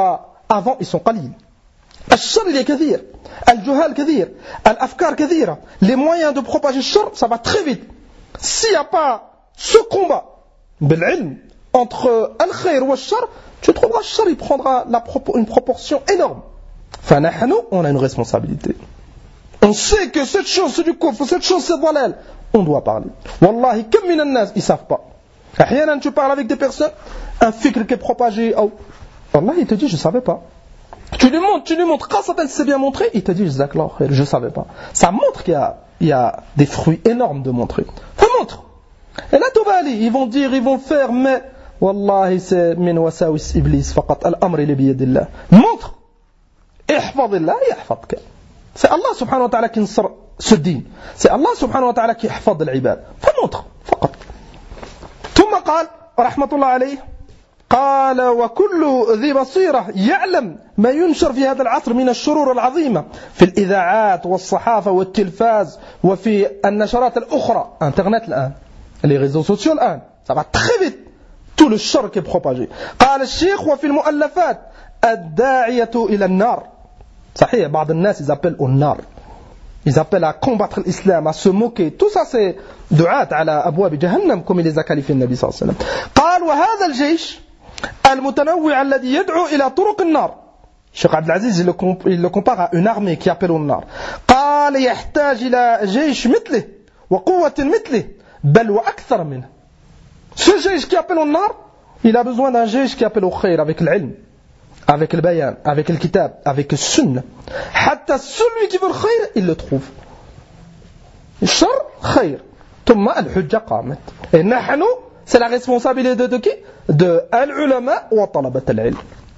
avant ils sont qalil. الشر il est كثير, الجهال كثير, الأفكار كثيرة. Les moyens de propager le shar, ça va très vite. S'il n'y a pas ce combat بالعلم entre al-khayr ou al-shar, tu trouveras le shar, il prendra une proportion énorme. فنحن, on a une responsabilité. On sait que cette chose c'est du kufr, cette chose c'est dalal, on doit parler. Wallahi, comme min an-nas, ils savent pas. أحيانا tu parles avec des personnes, un fikr qui est propagé, oh, Allah il te dit je savais pas. Tu lui montres, quand ça s'est bien montré, il te dit je savais pas. Ça montre qu'il y a des fruits énormes de montrer. Ça montre. Et là tout va aller, ils vont dire, ils vont faire, mais wallahi c'est min wasawis iblis faqat al-amr li biyadillah. Montre. ihfadillah yahfadka. C'est Allah subhanahu wa ta'ala qui nasr ce din. C'est Allah subhanahu wa ta'ala qui yahfad al-ibad. فمونtre فقط. ثم قال رحمة الله عليه قال وكل ذي بصيرة يعلم ما ينشر في هذا العصر من الشرور العظيمة في الإذاعات والصحافة والتلفاز وفي النشرات الأخرى انترنت الآن les réseaux sociaux الآن ça va très vite tout le shar qui est propagé قال الشيخ وفي المؤلفات الداعية إلى النار صحيح بعض الناس ils appellent au nar ils appellent à combattre l'islam à se moquer tout ça c'est دعاة على أبواب جهنم comme il les a qualifiés النبي صلى الله عليه وسلم قال وهذا الجيش المتنوع الذي يدعو إلى طرق النار الشيخ عبد العزيز il le compare à une armée qui appelle au nar قال يحتاج إلى جيش مثله وقوة مثله بل وأكثر منه ce جيش qui appelle au nar il a besoin d'un جيش qui appelle au khayr avec l'ilm avec le bayan avec le kitab avec le sunna حتى celui qui veut le khayr il le trouve الشر خير ثم الحجة قامت et نحن c'est la responsabilité de qui? De al-ulama wa talabat al-ilm.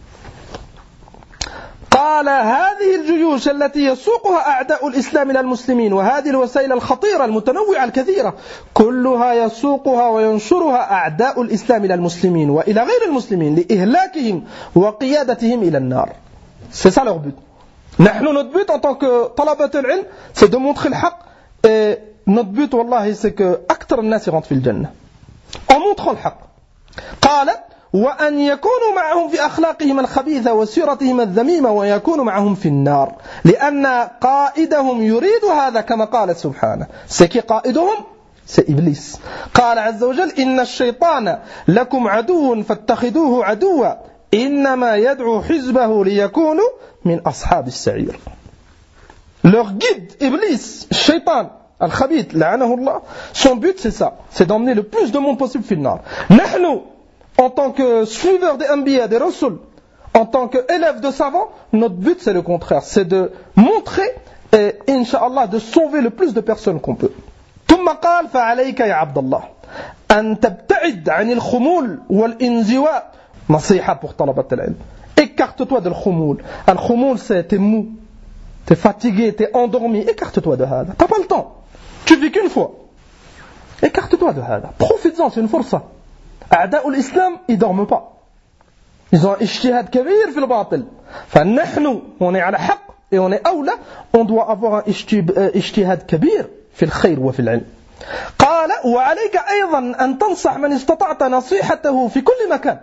قال هذه الجيوش التي يسوقها أعداء الإسلام إلى المسلمين وهذه الوسائل الخطيرة المتنوعة الكثيرة كلها يسوقها وينشرها أعداء الإسلام إلى المسلمين وإلى غير المسلمين لإهلاكهم وقيادتهم إلى النار. C'est ça leur but. نحن notre but en tant que طلبة العلم c'est de montrer le haq et notre but والله c'est que أكثر الناس rentrent في الجنة. En montrant le haq. قال وأن يكونوا معهم في أخلاقهم الخبيثة وسيرتهم الذميمة ويكونوا معهم في النار لأن قائدهم يريد هذا كما قال سبحانه سكي قائدهم c'est إبليس قال عز وجل إن الشيطان لكم عدو فاتخذوه عدوا إنما يدعو حزبه ليكونوا من أصحاب السعير leur guide إبليس الشيطان Al-Khabith, la'anahu son but c'est ça, c'est d'emmener le plus de monde possible fil nar. Nahnu, en tant que suiveurs des Anbiya, des Rasul, en tant qu'élèves de savants, notre but c'est le contraire, c'est de montrer et Inch'Allah de sauver le plus de personnes qu'on peut. ثم قال فعليك يا عبد الله أن تبتعد عن الخمول والانزواء نصيحة pour طلبة العلم. Écarte-toi de l'khumul. Al-khumul c'est t'es mou, t'es fatigué, t'es endormi, écarte-toi de hada. T'as pas le temps. Tu vis qu'une fois. Écarte-toi de hada. Profites-en, c'est une force. أعداء الإسلام ils dorment pas. Ils ont un ijtihad kabir في الباطل. فنحن on est على حق et on est أولى, on doit avoir un ijtihad kabir في الخير وفي العلم. قال وعليك أيضا أن تنصح من استطعت نصيحته في كل مكان.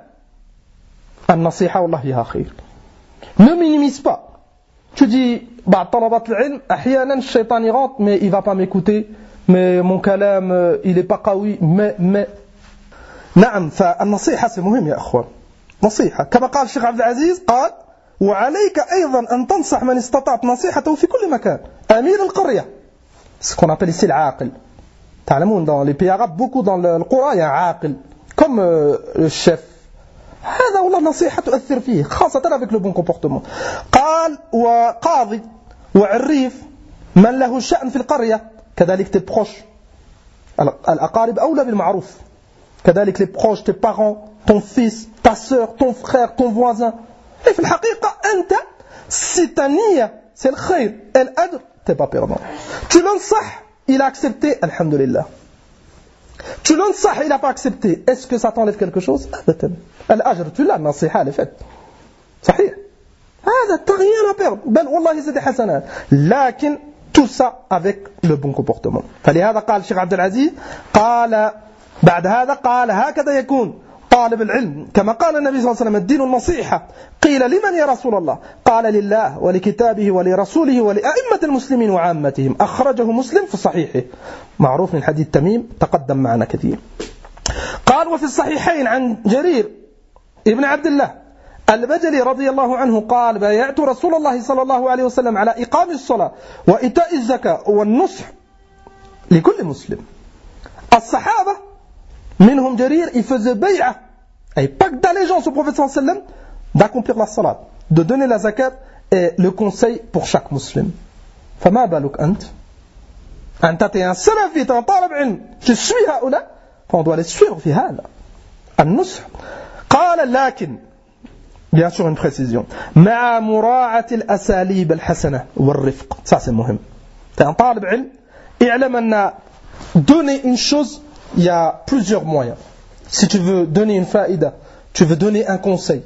النصيحة والله فيها خير. Ne minimise pas. Tu dis بعض طلبات العلم أحيانا الشيطان يغلط mais il va pas m'écouter mais mon كلام il est pas قوي mais نعم فالنصيحة c'est مهم يا أخوان نصيحة كما قال الشيخ عبد العزيز قال وعليك أيضا أن تنصح من استطعت نصيحته في كل مكان أمير القرية ce qu'on appelle ici العاقل تعلمون dans les pays arabes beaucoup dans le Coran il y a un عاقل comme le chef هذا والله نصيحة تؤثر فيه خاصة avec le bon comportement قال وقاضي وعريف من له شأن في القرية كذلك tes proches الأقارب أولى بالمعروف كذلك les proches tes parents ton fils ta sœur ton frère ton voisin et في الحقيقة أنت si ta niyyah c'est le khayr et l'adr t'es pas perdant tu l'ensah il a accepté alhamdulillah tu l'ensah il n'a pas accepté est-ce que ça t'enlève quelque chose الأجر tu l'as النصيحة elle est faite صحيح هذا t'as rien à perdre بل والله c'est des حسنات لكن tout ça avec le bon comportement فلهذا قال الشيخ عبد العزيز قال بعد هذا قال هكذا يكون طالب العلم كما قال النبي صلى الله عليه وسلم الدين النصيحة قيل لمن يا رسول الله قال لله ولكتابه ولرسوله ولأئمة المسلمين وعامتهم أخرجه مسلم في صحيحه معروف من حديث تميم تقدم معنا كثير قال وفي الصحيحين عن جرير ابن عبد الله البجلي رضي الله عنه قال بايعت رسول الله صلى الله عليه وسلم على إقام الصلاة وإيتاء الزكاة والنصح لكل مسلم الصحابة منهم جرير il faisait bay'a et pas d'allégeance au prophète sallallahu alayhi wa sallam d'accomplir la salat de donner la zakat et le conseil pour chaque musulman فما بالك أنت t'es un salafite un talib ilm je suis هؤلاء on doit les suivre في هذا النصح قال لكن bien sûr une précision مع مراعاة الأساليب الحسنة والرفق ça c'est مهم t'es un talib ilm اعلم أن donner une chose il y a plusieurs moyens si tu veux donner une faïda tu veux donner un conseil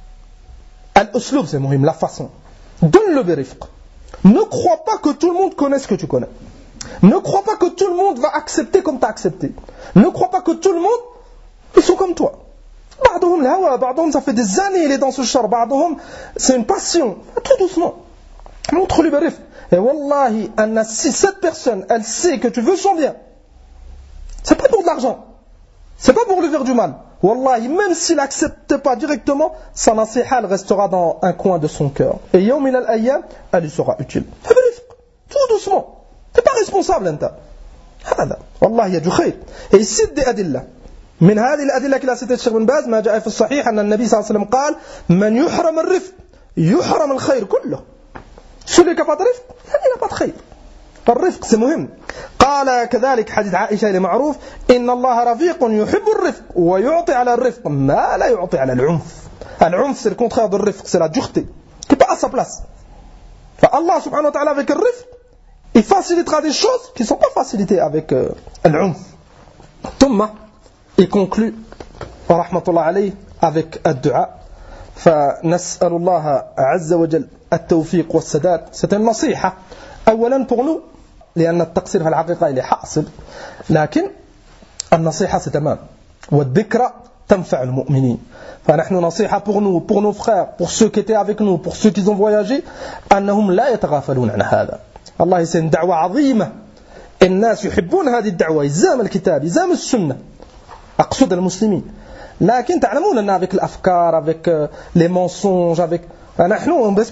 al-uslub c'est مهم la façon donne-le برفق ne crois pas que tout le monde connaisse ce que tu connais ne crois pas que tout le monde va accepter comme tu as accepté ne crois pas que tout le monde ils sont comme toi بعضهم الهوى بعضهم ça fait des années il est dans ce char بعضهم c'est une passion tout doucement montre-lui برفق et wallahi si cette personne elle sait que tu veux son bien c'est pas pour de l'argent c'est pas pour lui faire du mal wallahi même s'il n'accepte pas directement sa nasiha elle restera dans un coin de son cœur et yawm min al-ayyam elle lui sera utile tout doucement t'es pas responsable انت هذا والله يا خير et ici des adilla من هذه الأدلة كلا ستة الشيخ بن باز ما جاء في الصحيح أن النبي صلى الله عليه وسلم قال من يحرم الرفق يحرم الخير كله celui qui n'a pas de رفق il n'a pas de خير الرفق c'est مهم قال كذلك حديث عائشة المعروف إن الله رفيق يحب الرفق ويعطي على الرفق ما لا يعطي على العنف c'est le contraire de الرفق c'est la dureté qui n'est pas à sa place فالله سبحانه وتعالى avec le رفق il facilitera des choses qui ne sont pas facilitées avec العنف ثم il conclut ورحمة الله عليه avec الدعاء فنسأل الله عز وجل التوفيق والسداد c'est une نصيحة أولا pour nous لأن التقصير في الحقيقة إليه حاصل لكن النصيحة c'est تمام والذكرى تنفع المؤمنين فنحن نصيحة pour nous pour nos frères pour ceux qui étaient avec nous pour ceux qui ont voyagé أنهم لا يتغافلون عن هذا الله c'est une دعوة عظيمة الناس يحبون هذه الدعوة يزام الكتاب يزام السنة أقصد المسلمين لكن تعلمون أن avec الأفكار avec les mensonges avec نحن on baisse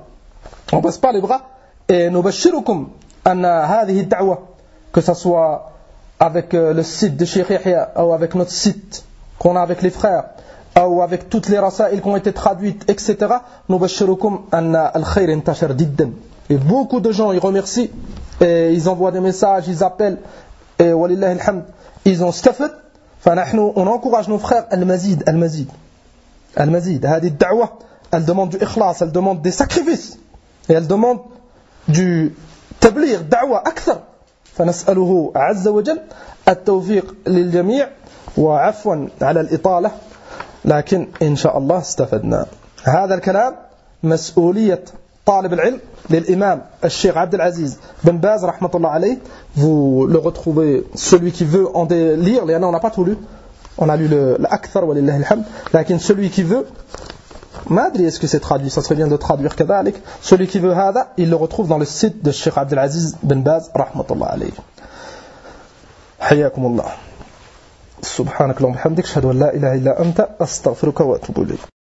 pas les bras et نبشركم أن هذه الدعوة que ça soit avec le site de Cheikh Yahya ou avec notre site qu'on a avec les frères ou avec toutes les rasaïl qui ont été traduites etc. نبشركم أن الخير انتشر جدا et beaucoup de gens ils remercient et ils envoient des messages ils appellent et ولله الحمد ils ont استفدت فنحن on encourage nos frères المزيد هذه الدعوة elle demande du ikhlas elle demande des sacrifices et elle demande du تبليغ دعوة أكثر فنسأله عز وجل التوفيق للجميع وعفوا على الإطالة لكن إن شاء الله استفدنا هذا الكلام مسؤولية طالب العلم للإمام الشيخ عبد العزيز بن باز رحمة الله عليه vous le retrouvez celui qui veut en lire لأنه on n'a pas tout lu on a lu l'Akthar ولله الحمد لكن celui qui veut ما أدري est-ce que c'est traduit ça serait bien de traduire كذلك celui qui veut هذا il le retrouve dans le site de Cheikh عبد العزيز بن باز رحمة الله عليه حياكم الله سبحانك اللهم وبحمدك أشهد أن لا إله إلا أنت أستغفرك وأتوب إليك